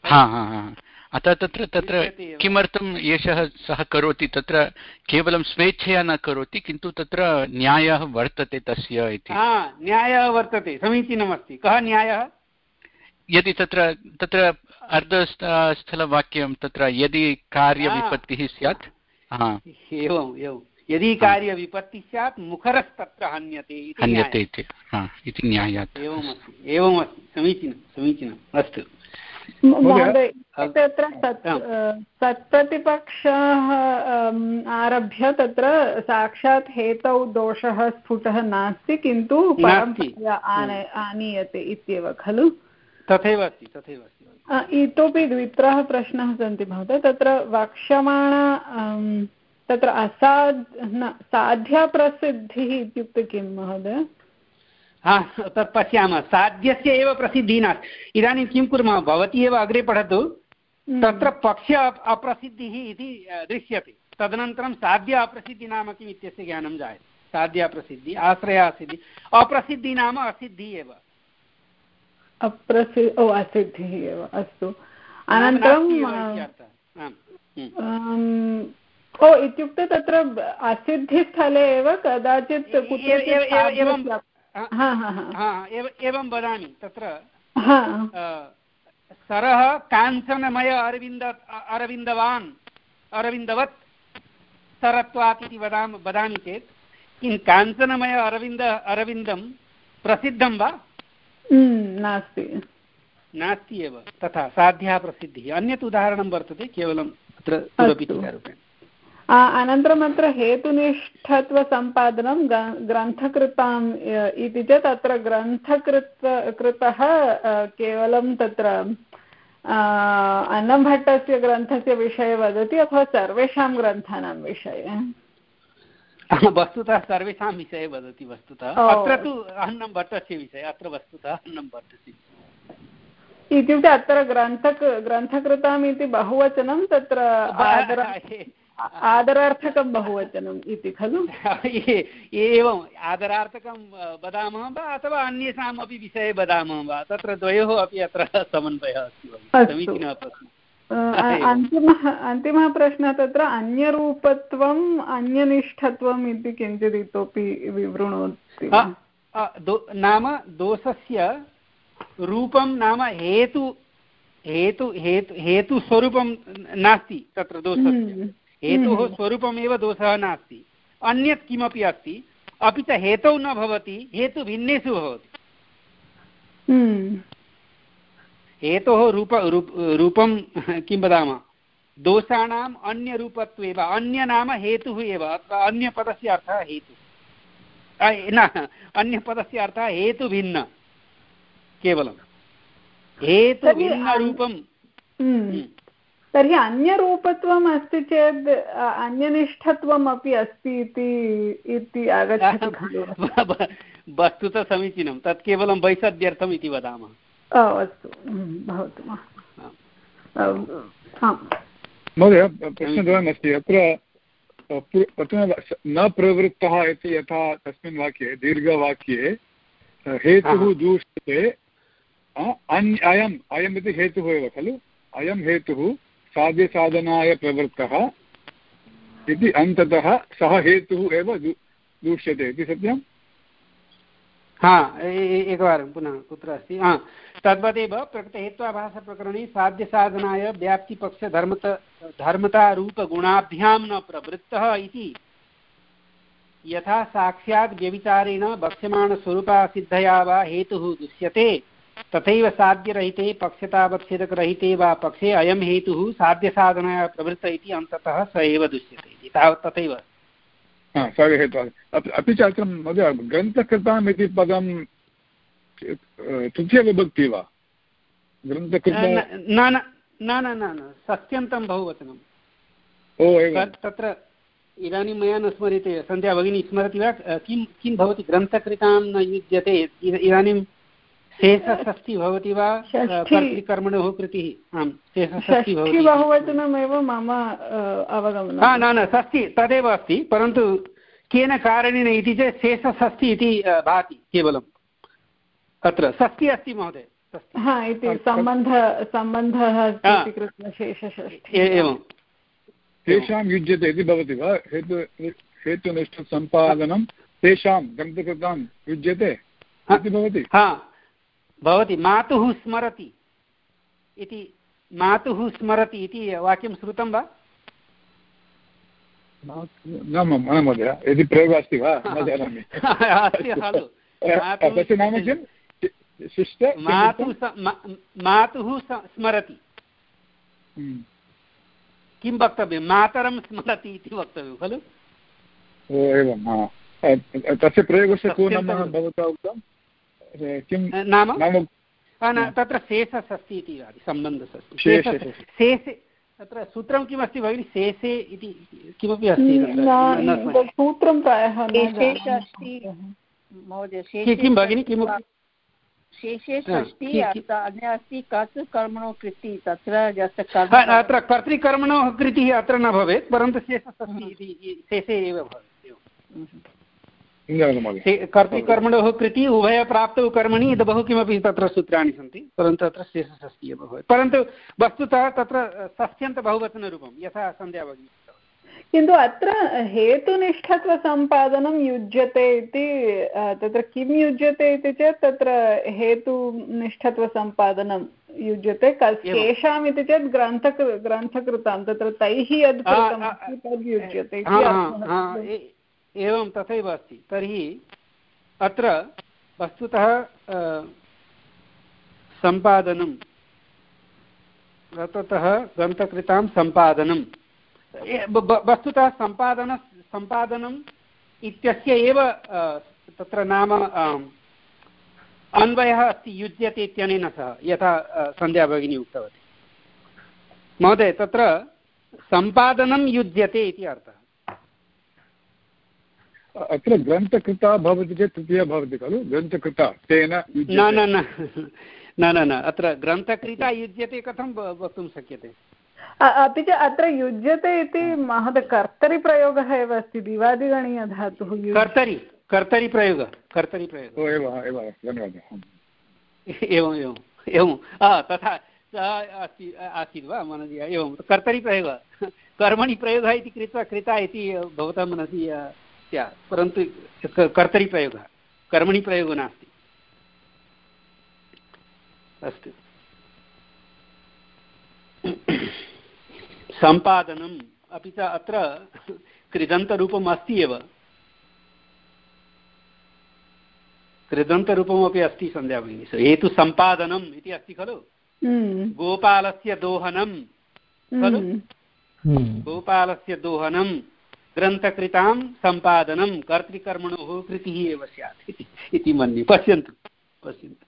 अतः तत्र तत्र किमर्थम् एषः सः करोति तत्र केवलं स्वेच्छया न करोति किन्तु तत्र न्यायः वर्तते तस्य इति। न्यायः वर्तते समीचीनमस्ति। कः न्यायः? यदि तत्र तत्र अर्धस्थलवाक्यं तत्र यदि कार्यविपत्तिः स्यात् एवम् एवं यदि कार्यविपत्तिः स्यात् मुखरस्तत्र हन्यते हन्यते इति न्यायात्। एवमस्ति एवमस्ति समीचीनं समीचीनम् अस्तु महोदय तत्र सत्प्रतिपक्षः आरभ्य तत्र साक्षात् हेतौ दोषः स्फुटः नास्ति किन्तु परम्परया आनीयते इत्येव खलु? तथैव अस्ति तथैव अस्ति। इतोपि द्वित्रः प्रश्नाः सन्ति महोदय। तत्र वक्ष्यमाण तत्र असाध् न साध्यप्रसिद्धिः इत्युक्ते किं महोदय? हा तत् पश्यामः। साध्यस्य एव प्रसिद्धिः नास्ति। इदानीं किं कुर्मः भवती एव अग्रे पठतु। तत्र पक्ष अप्रसिद्धिः इति दृश्यते तदनन्तरं साध्य अप्रसिद्धिः नाम किम् इत्यस्य ज्ञानं जायते। साध्य अप्रसिद्धिः आश्रय असिद्धिः अप्रसिद्धिः नाम असिद्धिः एव अप्रसि ओ असिद्धिः एव अस्तु। अनन्तरं ओ इत्युक्ते तत्र असिद्धिस्थले एव कदाचित् एवं एवं वदामि तत्र सरः काञ्चनमय अरविन्द अरविन्दवान् अरविन्दवत् सरत्वात् इति वदामि वदामि चेत् किं काञ्चनमय अरविन्द अरविन्दं प्रसिद्धं वा? नास्ति नास्ति एव तथा साध्या प्रसिद्धिः। अन्यत् उदाहरणं वर्तते केवलम् अत्र सुरपीठिकारूपेण। अनन्तरम् अत्र हेतुनिष्ठत्वसम्पादनं ग्रन्थकृताम् इति चेत् अत्र ग्रन्थकृत कृतः केवलं तत्र अन्नभट्टस्य ग्रन्थस्य विषये वदति अथवा सर्वेषां ग्रन्थानां विषये? वस्तुतः सर्वेषां विषये वदति। वस्तुतः अत्र तु अन्नभट्टस्य विषये, अत्र वस्तुतः अन्नभट्टस्य इत्युक्ते अत्र ग्रन्थक ग्रन्थकृताम् इति बहुवचनं तत्र आदरार्थकं बहुवचनम् इति खलु? एवम् आदरार्थकं वदामः वा अथवा अन्येषाम् अपि विषये वदामः वा, तत्र द्वयोः अपि अत्र समन्वयः अस्ति। समीचीनः प्रश्नः। अन्तिमः अन्तिमः प्रश्नः तत्र अन्यरूपत्वम् अन्यनिष्ठत्वम् इति किञ्चित् इतोपि विवृणोति? नाम दोषस्य रूपं नाम हेतु हेतु हेतु हेतुस्वरूपं नास्ति तत्र दोषस्य। हेतोः स्वरूपमेव दोषः नास्ति, अन्यत् किमपि अस्ति, अपि च हेतौ न भवति, हेतुभिन्नेषु भवति। हेतोः रूप रूपं किं वदामः, दोषाणाम् अन्यरूपत्वे वा, अन्य नाम हेतुः एव, अन्यपदस्य अर्थः हेतुः न, अन्यपदस्य अर्थः हेतुभिन्न, केवलं हेतुभिन्नरूपं। तर्हि अन्यरूपत्वम् अस्ति चेत् अन्यनिष्ठत्वम् अपि अस्ति इति आगच्छति खलु? वस्तुतः समीचीनं, तत् केवलं वैषद्यर्थम् इति वदामः। अस्तु, भवतु महोदय। प्रश्नद्वयमस्ति अत्र। प्रथमं न प्रवृत्तः इति यथा तस्मिन् वाक्ये दीर्घवाक्ये हेतुः दूष्यते, अयम् अयम् इति हेतुः एव खलु, अयं हेतुः साध्यसाधनाय प्रवृत्तः इति अन्ततः सः हेतुः एव दूष्यते इति सत्यं? हा, एकवारं पुनः कुत्र अस्ति? हा, तद्वदेव प्रकृतहेत्वाभासप्रकरणे साध्यसाधनाय व्याप्तिपक्षधर्मत धर्मतारूपगुणाभ्यां न प्रवृत्तः इति यथा साक्षात् व्यभिचारेण वक्ष्यमाणस्वरूपासिद्धया वा हेतुः दुष्यते, तथैव साध्यरहिते पक्षतावच्छेदकरहिते वा पक्षे अयं हेतुः साध्यसाधनाय प्रवृत्त इति अन्ततः स एव दुष्यते इति, तावत् तथैव। अपि च अत्र महोदय ग्रन्थकृताम् इति पदं तृतीयविभक्ति वा? ग्रन्थकृता न न न सत्यन्तं बहुवचनम्। ओ एवं। तत्र इदानीं मया न स्मर्यते, सन्ध्या भगिनी स्मरति वा किं किं भवति? ग्रन्थकृतां न युज्यते, इदानीं शेषषष्ठी भवति वा? कर्तृकर्मणोः कृतिः। आम्, शेषषष्ठी भवति। बहुवचनमेव मम अवगमनं। हा, न न षष्ठी तदेव अस्ति, परन्तु केन कारणेन इति चेत् शेषषष्ठी इति भाति केवलम्। अत्र षष्ठी अस्ति महोदय, हा इति सम्बन्ध सम्बन्धः कृत्वा शेषषष्ठी एवं तेषां युज्यते इति भवति वा? हेतु हेतुनिष्ठसम्पादनं तेषां ग्रन्थकृतां युज्यते इति भवति? हा भवति। मातुः स्मरति इति, मातुः स्मरति इति वाक्यं श्रुतं वा? न महोदय, यदि प्रयोगः अस्ति वा न जानामि। तस्य नाम किं? शिष्ट मातुः स्मरति, किं वक्तव्यं? मातरं स्मरति इति वक्तव्यं खलु? ओ एवं। तस्य प्रयोगस्य को नाम भवता उक्तं किं नाम? तत्र शेषषष्ठी इति सम्बन्धषष्ठी। शेषे तत्र सूत्रं किमस्ति भगिनि? शेषे इति किमपि अस्ति सूत्रं प्रायः किं भगिनि? किम्? शेषे षष्ठी अस्ति कर्तृकर्मणो कृतिः, तत्र अत्र कर्तृकर्मणोः कृतिः अत्र न भवेत्, परन्तु शेषषष्ठी इति शेषे एव भवेत्। कर्तृकर्मणोः कृतिः उभयप्राप्तौ कर्मणि इति बहु किमपि तत्र सूत्राणि सन्ति, परन्तु अत्र शेषषष्ठी एव भवेत्। परन्तु वस्तुतः तत्र षष्ठ्यन्तबहुवचनरूपं यथा सन्ध्या भगिनी। किन्तु अत्र हेतुनिष्ठत्वसम्पादनं युज्यते इति तत्र किं युज्यते इति चेत् तत्र हेतुनिष्ठत्वसम्पादनं युज्यते केषाम् इति चेत् ग्रन्थ ग्रन्थकृतां तत्र तैः यद् कृतमस्ति तद् युज्यते एवं तथैव अस्ति। तर्हि अत्र वस्तुतः सम्पादनं ततः ग्रन्थकृतां सम्पादनं वस्तुतः सम्पादन सम्पादनम् इत्यस्य एव तत्र नाम अन्वयः अस्ति युज्यते इत्यनेन सह, यथा सन्ध्या भगिनी उक्तवती। महोदय तत्र सम्पादनं युज्यते इति अर्थः। अत्र ग्रन्थकृता भवति चेत् तृतीया भवति खलु, ग्रन्थकृता तेन न न न न न अत्र ग्रन्थकृता युज्यते कथं वक्तुं शक्यते? अपि च अत्र युज्यते इति महोदय कर्तरिप्रयोगः एव अस्ति, दिवादिगणीयधातुः कर्तरि कर्तरिप्रयोगः कर्तरिप्रयोगः एवं धन्यवादः। एवम् एवम् एवं तथा अस्ति आसीत् वा मनसि? एवं कर्तरिप्रयोगः कर्मणि प्रयोगः इति कृत्वा कृता इति भवतां मनसि स्यात्, परन्तु कर्तरिप्रयोगः कर्मणि प्रयोगो नास्ति। अस्तु, सम्पादनम् अपि च अत्र कृदन्तरूपम् अस्ति एव, कृदन्तरूपमपि अस्ति सन्ध्या भगिनी। हेतु सम्पादनम् इति अस्ति खलु, गोपालस्य दोहनं खलु, गोपालस्य दोहनं ग्रन्थकृतां सम्पादनं कर्तृकर्मणोः कृतिः एव स्यात् इति मन्ये। पश्यन्तु पश्यन्तु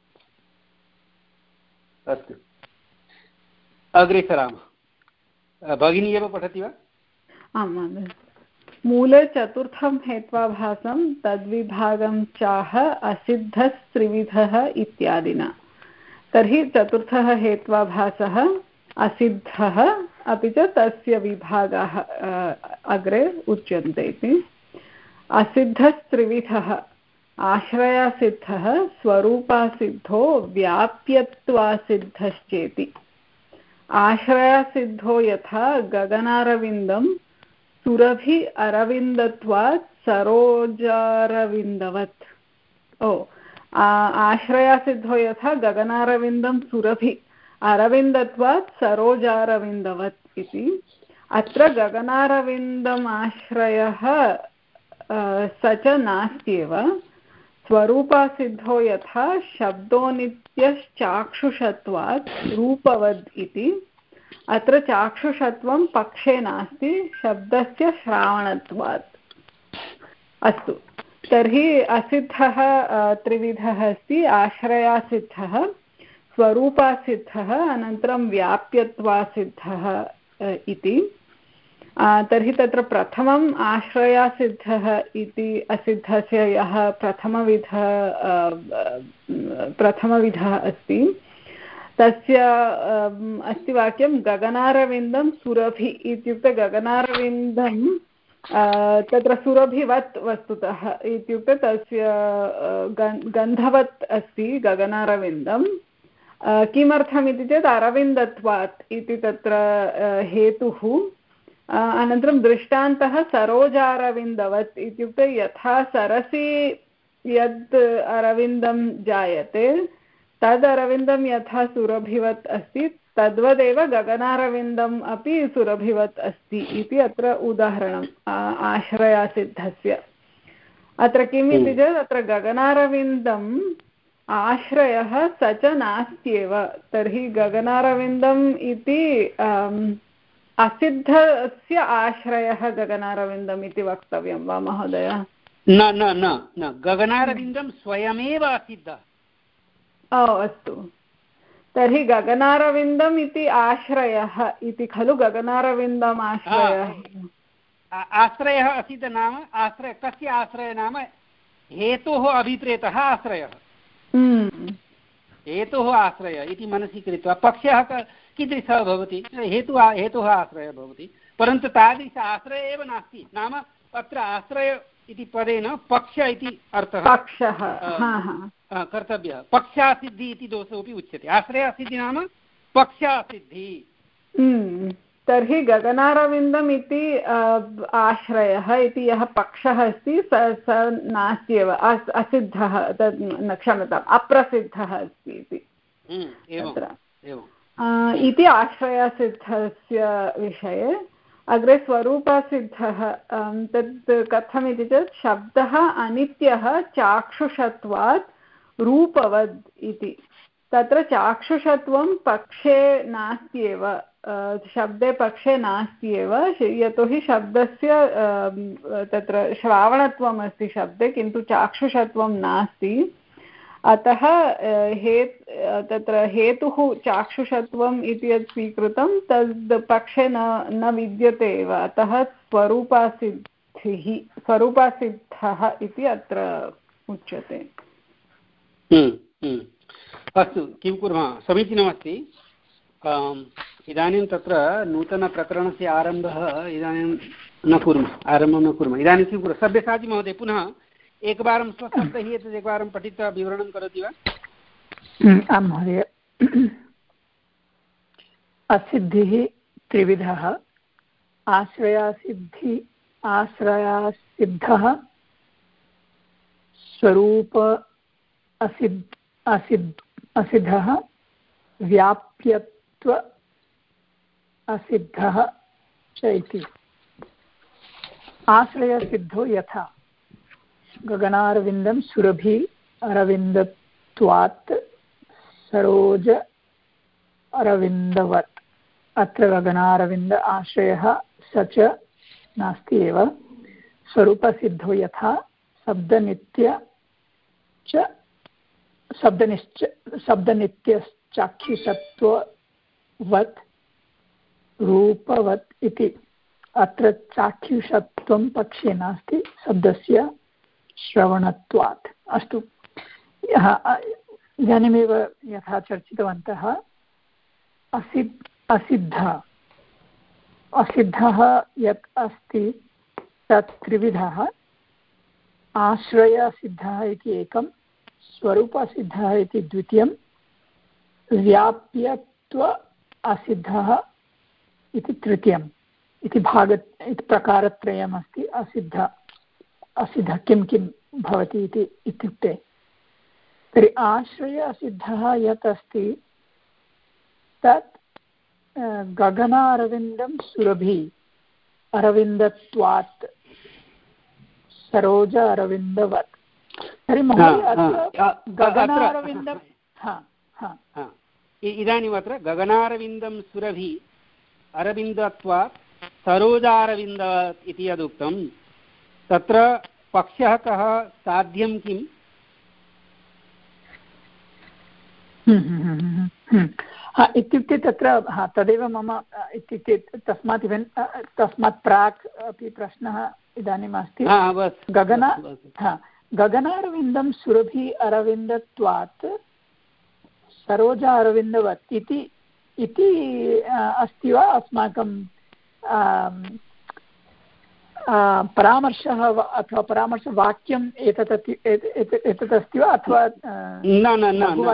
अस्तु, अग्रे सरामः। भगिनी एव पठति वा? आं महोदय। मूले चतुर्थं हेत्वाभासं तद्विभागं चाह असिद्धस्त्रिविधः इत्यादिना। तर्हि चतुर्थः हेत्वाभासः असिद्धः अपि च तस्य विभागाः अग्रे उच्यन्ते इति। असिद्धस्त्रिविधः आश्रयासिद्धः स्वरूपासिद्धो व्याप्यत्वासिद्धश्चेति। आश्रयासिद्धो यथा गगनारविन्दं सुरभि अरविन्दत्वात् सरोजारविन्दवत्। ओ आश्रयासिद्धो यथा गगनारविन्दं सुरभि अरविन्दत्वात् सरोजारविन्दवत् इति। अत्र गगनारविन्दम् आश्रयः स च नास्त्येव। स्वरूपासिद्धो यथा शब्दोनित्यश्चाक्षुषत्वात् रूपवद् इति। अत्र चाक्षुषत्वं पक्षे नास्ति, शब्दस्य श्रावणत्वात्। अस्तु, तर्हि असिद्धः त्रिविधः अस्ति। आश्रयासिद्धः, स्वरूपासिद्धः, अनन्तरं व्याप्यत्वासिद्धः इति। तर्हि तत्र प्रथमम् आश्रयासिद्धः इति असिद्धस्य यः प्रथमविधः प्रथमविधः अस्ति तस्य अस्ति वाक्यं गगनारविन्दं सुरभि इत्युक्ते गगनारविन्दं तत्र सुरभिवत् वस्तुतः इत्युक्ते तस्य गन्धवत् अस्ति गगनारविन्दं। किमर्थमिति चेत् अरविन्दत्वात् इति तत्र हेतुः। अनन्तरं दृष्टान्तः सरोजारविन्दवत् इत्युक्ते यथा सरसि यद् अरविन्दं जायते तद् अरविन्दं यथा सुरभिवत् अस्ति तद्वदेव गगनारविन्दम् अपि सुरभिवत् अस्ति इति अत्र उदाहरणम् आश्रयासिद्धस्य। अत्र किम् इति चेत् अत्र गगनारविन्दम् आश्रयः स च नास्त्येव। तर्हि गगनारविन्दम् इति असिद्धस्य आश्रयः गगनारविन्दम् इति वक्तव्यं वा महोदय? न न न न गगनारविन्दं स्वयमेव असिद्धः। ओ अस्तु, तर्हि गगनारविन्दम् इति आश्रयः इति खलु। गगनारविन्दम् आश्रयः आश्रयः असिद्ध नाम आश्रय कस्य आश्रयः नाम हेतोः अभिप्रेतः आश्रयः। हेतोः आश्रयः इति मनसि कृत्वा पक्षः कीदृशः भवति? हेतुः हेतुः आश्रयः भवति, परन्तु तादृश आश्रयः एव नास्ति। नाम अत्र आश्रय इति पदेन पक्ष इति अर्थः पक्षः कर्तव्यः। पक्षासिद्धि इति दोषोऽपि उच्यते। आश्रयासिद्धि नाम पक्षासिद्धि। तर्हि गगनारविन्दम् इति आश्रयः इति यः पक्षः अस्ति स स नास्त्येव, असिद्धः, तद् क्षम्यताम् अप्रसिद्धः अस्ति इति तत्र इति आश्रयसिद्धस्य विषये। अग्रे स्वरूपसिद्धः तत् कथमिति चेत् शब्दः अनित्यः चाक्षुषत्वात् रूपवद् इति। तत्र चाक्षुषत्वं पक्षे नास्त्येव, शब्दे पक्षे नास्त्येव, यतोहि शब्दस्य तत्र श्रावणत्वम् अस्ति शब्दे किन्तु चाक्षुषत्वं नास्ति। अतः हे तत्र हेतुः चाक्षुषत्वम् इति यत् स्वीकृतं तद् पक्षे न न विद्यते एव। अतः स्वरूपासिद्धिः स्वरूपासिद्धः इति अत्र उच्यते। अस्तु, किं कुर्मः, समीचीनमस्ति। इदानीं तत्र नूतनप्रकरणस्य आरम्भः इदानीं न कुर्मः आरम्भं न कुर्मः इदानीं किं कुर्मः, सब्यसाची महोदय पुनः एकवारं स्वशब्दैः एतत् एकवारं पठित्वा विवरणं करोति वा? आं महोदय। असिद्धिः त्रिविधः, आश्रयासिद्धि आश्रयासिद्धः, स्वरूप असिद्ध असिद्ध असिद्धः, व्याप्यत्व असिद्धः च इति। आश्रयसिद्धो यथा गगनारविन्दं सुरभि अरविन्दत्वात् सरोज अरविन्दवत्। अत्र गगनारविन्द आश्रयः स च नास्ति एव। स्वरूपसिद्धो यथा शब्दनित्य च शब्दनिश्च शब्दनित्यश्चाक्षुषत्ववत् रूपवत् इति। अत्र चाक्षुषत्वं पक्षे नास्ति, शब्दस्य श्रवणत्वात्। अस्तु, इदानीमेव यथा चर्चितवन्तः असिद्ध असिद्धः असिद्धः यत् अस्ति तत् त्रिविधः। आश्रयसिद्धः इति एकं, स्वरूपसिद्धः इति द्वितीयं, व्याप्यत्व असिद्धः इति तृतीयम् इति भाग इति प्रकारत्रयमस्ति। असिद्ध असिद्धः किं किं भवति इति इत्युक्ते, तर्हि आश्रय असिद्धः यत् अस्ति तत् गगनारविन्दं सुरभि अरविन्दत्वात् सरोज अरविन्दवत्। तर्हि महोदय गगनारविन्दं इदानीम् अत्र गगनारविन्दं सुरभि अरविन्दत्वात् सरोजारविन्दवत् इति यदुक्तं तत्र पक्षः कः, साध्यं किम्? इत्युक्ते तत्र हा तदेव मम इत्युक्ते तस्मात् इवेन् तस्मात् प्राक् अपि प्रश्नः इदानीम् अस्ति। गगना हा गगनारविन्दं सुरभि अरविन्दत्वात् सरोजा अरविन्दवत् इति इति अस्ति वा? अस्माकं परामर्शः अथवा परामर्शवाक्यम् एतत् एतत् अस्ति वा अथवा न न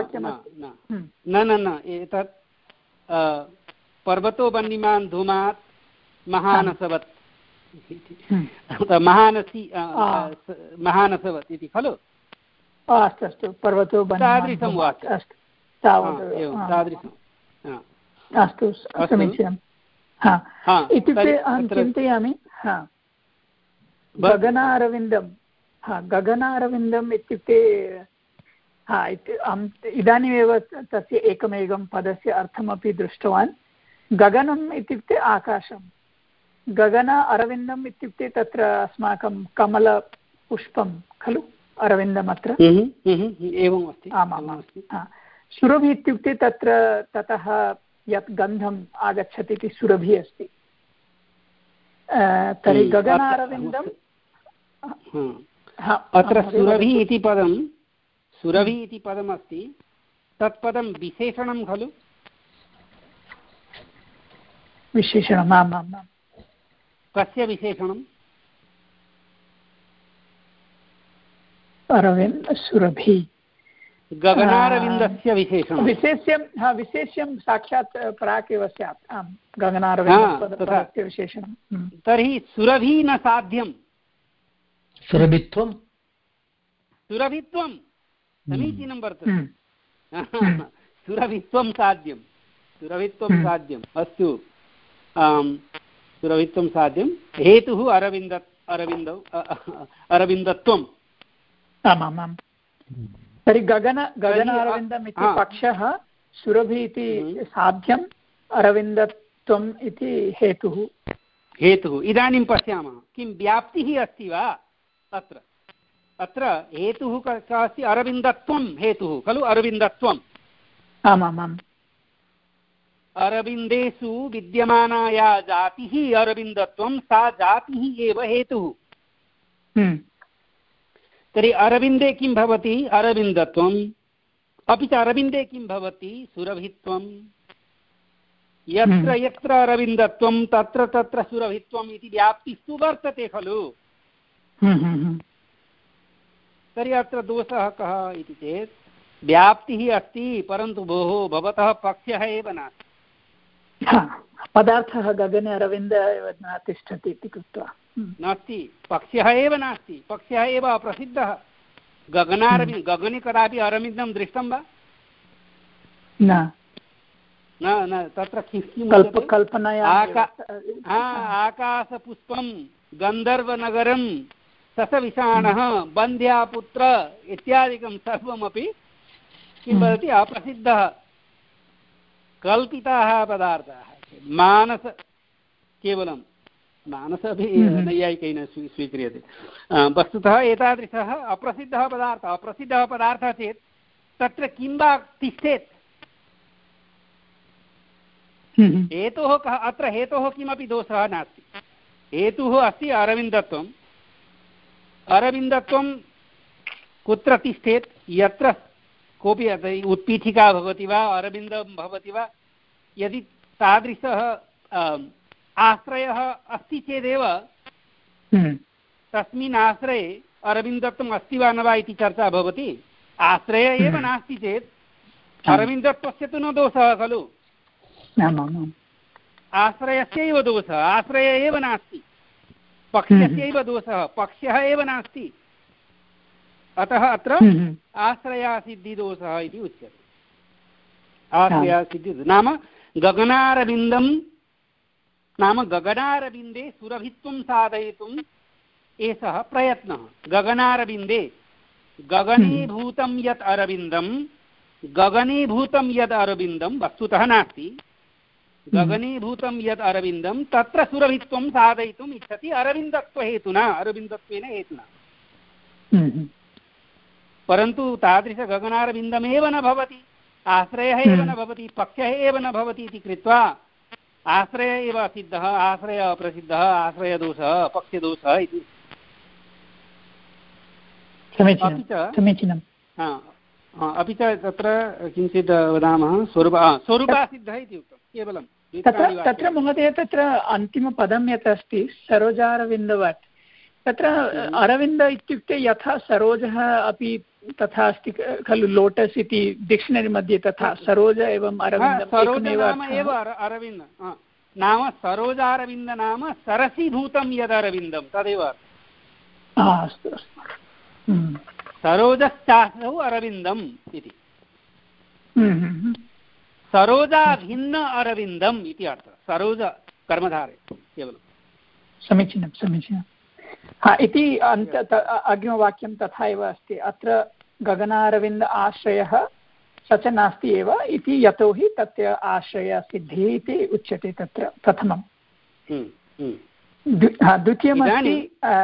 न न एतत् पर्वतो वह्निमान् धूमात् महानसवत् महानसी महानसवत् इति खलु? अस्तु अस्तु, पर्वतो तादृशं वाक्यम्। अस्तु तावत् तादृशम् अस्तु, समीचीनम्। इत्युक्ते अहं चिन्तयामि गगनारविन्दं हा गगनारविन्दम् इत्युक्ते हा अहम् इदानीमेव तस्य एकमेकं पदस्य अर्थमपि दृष्टवान्। गगनम् इत्युक्ते आकाशं, गगन अरविन्दम् इत्युक्ते तत्र अस्माकं कमलपुष्पं खलु अरविन्दम् अत्र एवम् अस्ति। आमाम्, सुरभि इत्युक्ते तत्र ततः यत् गन्धम् आगच्छति इति सुरभि अस्ति। तर्हि गगनारविन्दं अत्र सुरभि इति पदं सुरभि इति पदमस्ति, तत्पदं विशेषणं खलु? विशेषणम्, आम् आम् आम्। कस्य विशेषणम्? अरविन्द सुरभि गगनारविन्दस्य विशेषणं विशेष्यं हा विशेष्यं साक्षात् प्राक् एव स्यात् आम् गगनारविन्दस्य विशेषणं तर्हि सुरभि न साध्यं सुरभित्वं सुरभित्वं समीचीनं वर्तते सुरभित्वं साध्यं सुरभित्वं साध्यम् अस्तु सुरभित्वं साध्यं हेतुः अरविन्द अरविन्दौ अरविन्दत्वम् आमामाम् तर्हि गगन गगनारविन्दम् इति पक्षः सुरभि इति साध्यम् अरविन्दत्वम् इति हेतुः हेतुः इदानीं पश्यामः किं व्याप्तिः अस्ति वा अत्र अत्र हेतुः कः अस्ति अरविन्दत्वं हेतुः खलु अरविन्दत्वम् आमामाम् अरविन्देषु विद्यमाना जातिः अरविन्दत्वं सा जातिः एव हेतुः तर्हि अरविन्दे किं भवति अरविन्दत्वम् अपि च अरविन्दे किं भवति सुरभित्वं यत्र यत्र अरविन्दत्वं तत्र तत्र सुरभित्वम् इति व्याप्तिस्तु वर्तते खलु तर्हि अत्र दोषः कः इति चेत् व्याप्तिः अस्ति परन्तु भोः भवतः पक्षः एव नास्ति पदार्थः गगने अरविन्द एव न तिष्ठति इति कृत्वा नास्ति पक्षः एव नास्ति पक्षः एव अप्रसिद्धः गगनारविन्द गगने कदापि अरविन्दं दृष्टं वा न न तत्र किं कल्पनया आकाशपुष्पं गन्धर्वनगरं ससविषाणः बन्ध्यापुत्र इत्यादिकं सर्वमपि किं वदति अप्रसिद्धः कल्पिताः पदार्थाः मानस केवलं मानस अपि नैयायिकैः स्वीक्रियते वस्तुतः एतादृशः अप्रसिद्धः पदार्थः अप्रसिद्धः पदार्थः चेत् तत्र किं वा तिष्ठेत् हेतोः कः अत्र हेतोः किमपि दोषः नास्ति हेतुः अस्ति अरविन्दत्वम् अरविन्दत्वं कुत्र तिष्ठेत् यत्र कोऽपि उत्पीठिका भवति वा अरविन्दं भवति वा यदि तादृशः आश्रयः अस्ति चेदेव तस्मिन् आश्रये अरविन्दत्वम् अस्ति वा न वा इति चर्चा भवति आश्रयः एव नास्ति चेत् अरविन्दत्वस्य तु न दोषः खलु आश्रयस्यैव दोषः आश्रयः एव नास्ति पक्षस्यैव दोषः पक्षः एव नास्ति अतः अत्र आश्रयासिद्धिदोषः इति उच्यते आश्रयासिद्धि नाम गगनारविन्दं नाम गगनारविन्दे सुरभित्वं साधयितुम् एषः प्रयत्नः गगनारविन्दे गगनीभूतं यत् अरविन्दं गगनीभूतं यद् अरविन्दं वस्तुतः नास्ति गगनीभूतं यद् अरविन्दं तत्र सुरभित्वं साधयितुम् इच्छति अरविन्दत्वहेतुना अरविन्दत्वेन हेतुना परन्तु तादृशगगनारविन्दमेव न भवति आश्रयः एव न भवति पक्षः एव न भवति इति कृत्वा आश्रयः एव असिद्धः आश्रयः अप्रसिद्धः आश्रयदोषः पक्षदोषः इति समीचीनं अपि च तत्र किञ्चित् वदामः स्वरूप स्वरूपासिद्धः इति उक्तं केवलं तत्र तत्र महोदय तत्र अन्तिमपदं यत् अस्ति सरोजारविन्दवत् तत्र अरविन्द इत्युक्ते यथा सरोजः अपि तथा अस्ति खलु लोटस् इति डिक्षनरि मध्ये तथा सरोज एवं अरविन्द अरविन्द नाम सरोजारविन्द नाम सरसीभूतं यदरविन्दं तदेव अस्तु अस्तु सरोजश्चासौ अरविन्दम् इति सरोजाभिन्न अरविन्दम् इति अर्थः सरोज कर्मधारे केवलं समीचीनं समीचीनं हा इति अन्त अग्रिमवाक्यं तथा एव अस्ति अत्र गगनारविन्द आश्रयः स च नास्ति एव इति यतोहि तस्य आश्रयसिद्धिः इति उच्यते तत्र प्रथमं द्वितीयमस्ति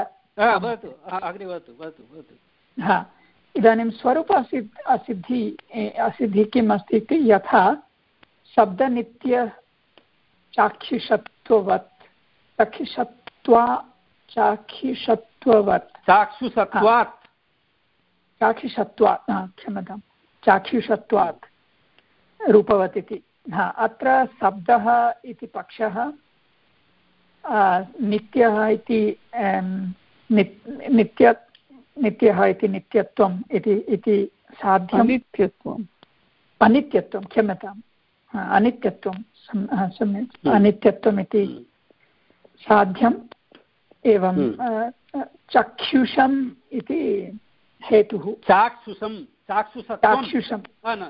हा इदानीं स्वरूप असिद् असिद्धि असिद्धिः किम् अस्ति इति यथा शब्दनित्य चाक्षुषत्ववत् चाक्षुषत्वा चाक्षुषत्ववत् चाक्षुषत्वात् चाक्षुषत्वात् क्षम्यतां चाक्षुषत्वात् रूपवत् इति हा अत्र शब्दः इति पक्षः नित्यः इति नित्य नित्यः इति नित्यत्वम् इति इति साध्यम् अनित्यत्वम् अनित्यत्वं क्षम्यताम् अनित्यत्वं सम्यक् अनित्यत्वम् इति साध्यम् एवं चक्षुषम् इति हेतुः चाक्षुषं चाक्षुषं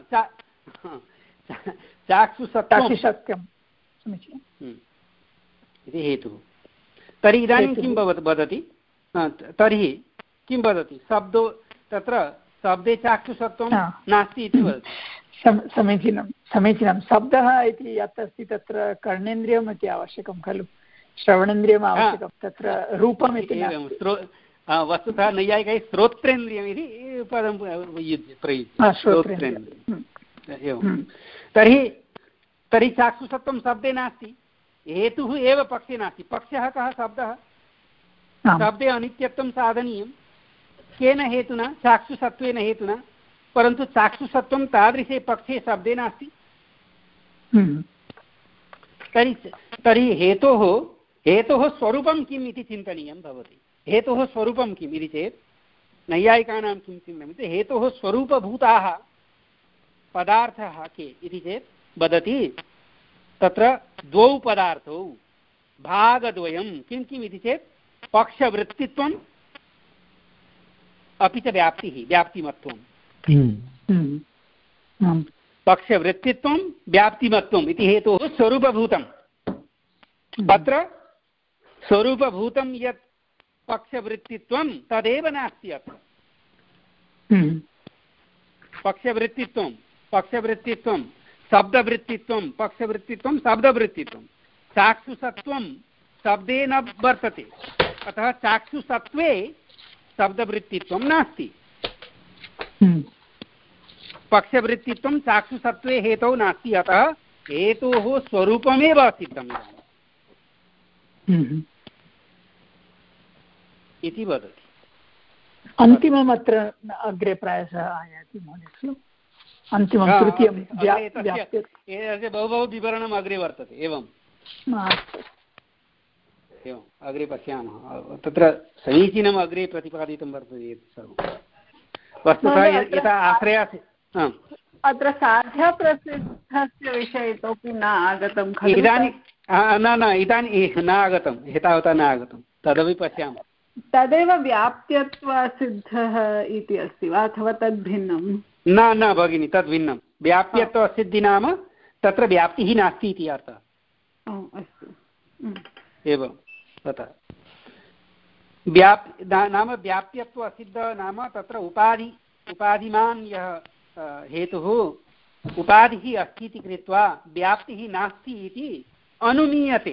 चाक्षुषत्वं समीचीनम् इति हेतुः। तर्हि इदानीं किं भवति वदति तर्हि किं वदति शब्दो तत्र शब्दे चाक्षुषत्वं नास्ति इति वदति। समीचीनं समीचीनं शब्दः इति यत् अस्ति तत्र कर्णेन्द्रियम् इति आवश्यकं खलु श्रवणेन्द्रियम् आवश्यकं तत्र रूपम् इति वस्तुतः नैयायिकैः श्रोत्रेन्द्रियम् इति पदं प्रयुज्य श्रोत्रेन्द्रियम् एवं। तर्हि तर्हि चाक्षुषत्वं शब्दे नास्ति हेतुः एव पक्षे नास्ति। पक्षः कः शब्दः शब्दे अनित्यत्वं साधनीयं केन हेतुना चाक्षुषत्वेन हेतुना परन्तु चाक्षुषत्वं तादृशे पक्षे शब्दे नास्ति। तर्हि तर्हि हेतोः हेतोः स्वरूपं किम् इति चिन्तनीयं भवति। हेतोः स्वरूपं किम् इति चेत् नैयायिकानां किं चिन्तयन्ति हेतोः स्वरूपभूताः पदार्थाः के इति चेत् वदति तत्र द्वौ पदार्थौ भागद्वयं किं किम् इति चेत् पक्षवृत्तित्वम् अपि च व्याप्तिः व्याप्तिमत्वं पक्षवृत्तित्वं व्याप्तिमत्वम् इति हेतोः स्वरूपभूतम्। अत्र स्वरूपभूतं यत् पक्षवृत्तित्वं तदेव नास्ति अत्र। पक्षवृत्तित्वं पक्षवृत्तित्वं शब्दवृत्तित्वं पक्षवृत्तित्वं शब्दवृत्तित्वं चाक्षुषत्वं शब्दे न वर्तते अतः चाक्षुषत्वे शब्दवृत्तित्वं नास्ति। पक्षवृत्तित्वं चाक्षुषत्वे हेतौ नास्ति अतः हेतोः स्वरूपमेव सिद्धम् इति वदति। अन्तिमम् अत्र अग्रे प्रायशः आयाति महोदय खलु अन्तिमं तृतीयं बहु बहु विवरणम् अग्रे वर्तते एवम् एवम् अग्रे पश्यामः तत्र समीचीनम् अग्रे प्रतिपादितं वर्तते सर्वं वस्तुतः यथा आश्रया अत्र साध्यप्रसिद्धस्य विषये इतोपि न आगतं खलु। इदानीं न न इदानीं न आगतं एतावता न आगतं तदपि पश्यामः। तदेव व्याप्यत्वसिद्धः इति अस्ति वा अथवा तद् भिन्नं? न न भगिनि तद् भिन्नं व्याप्यत्वसिद्धि नाम तत्र व्याप्तिः नास्ति इति अर्थः। अस्तु एवं तथा व्याप् नाम व्याप्यत्वसिद्ध नाम तत्र उपाधि उपाधिमान् यः हेतुः उपाधिः अस्ति इति कृत्वा व्याप्तिः नास्ति इति अनुमीयते।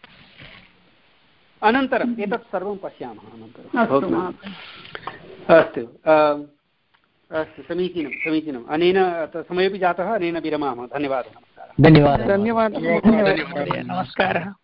अनन्तरम् एतत् सर्वं पश्यामः अनन्तरम्। अस्तु अस्तु समीचीनं समीचीनम् अनेन समयोपि जातः अनेन विरमामः। धन्यवादः। धन्यवादः धन्यवादः नमस्कारः।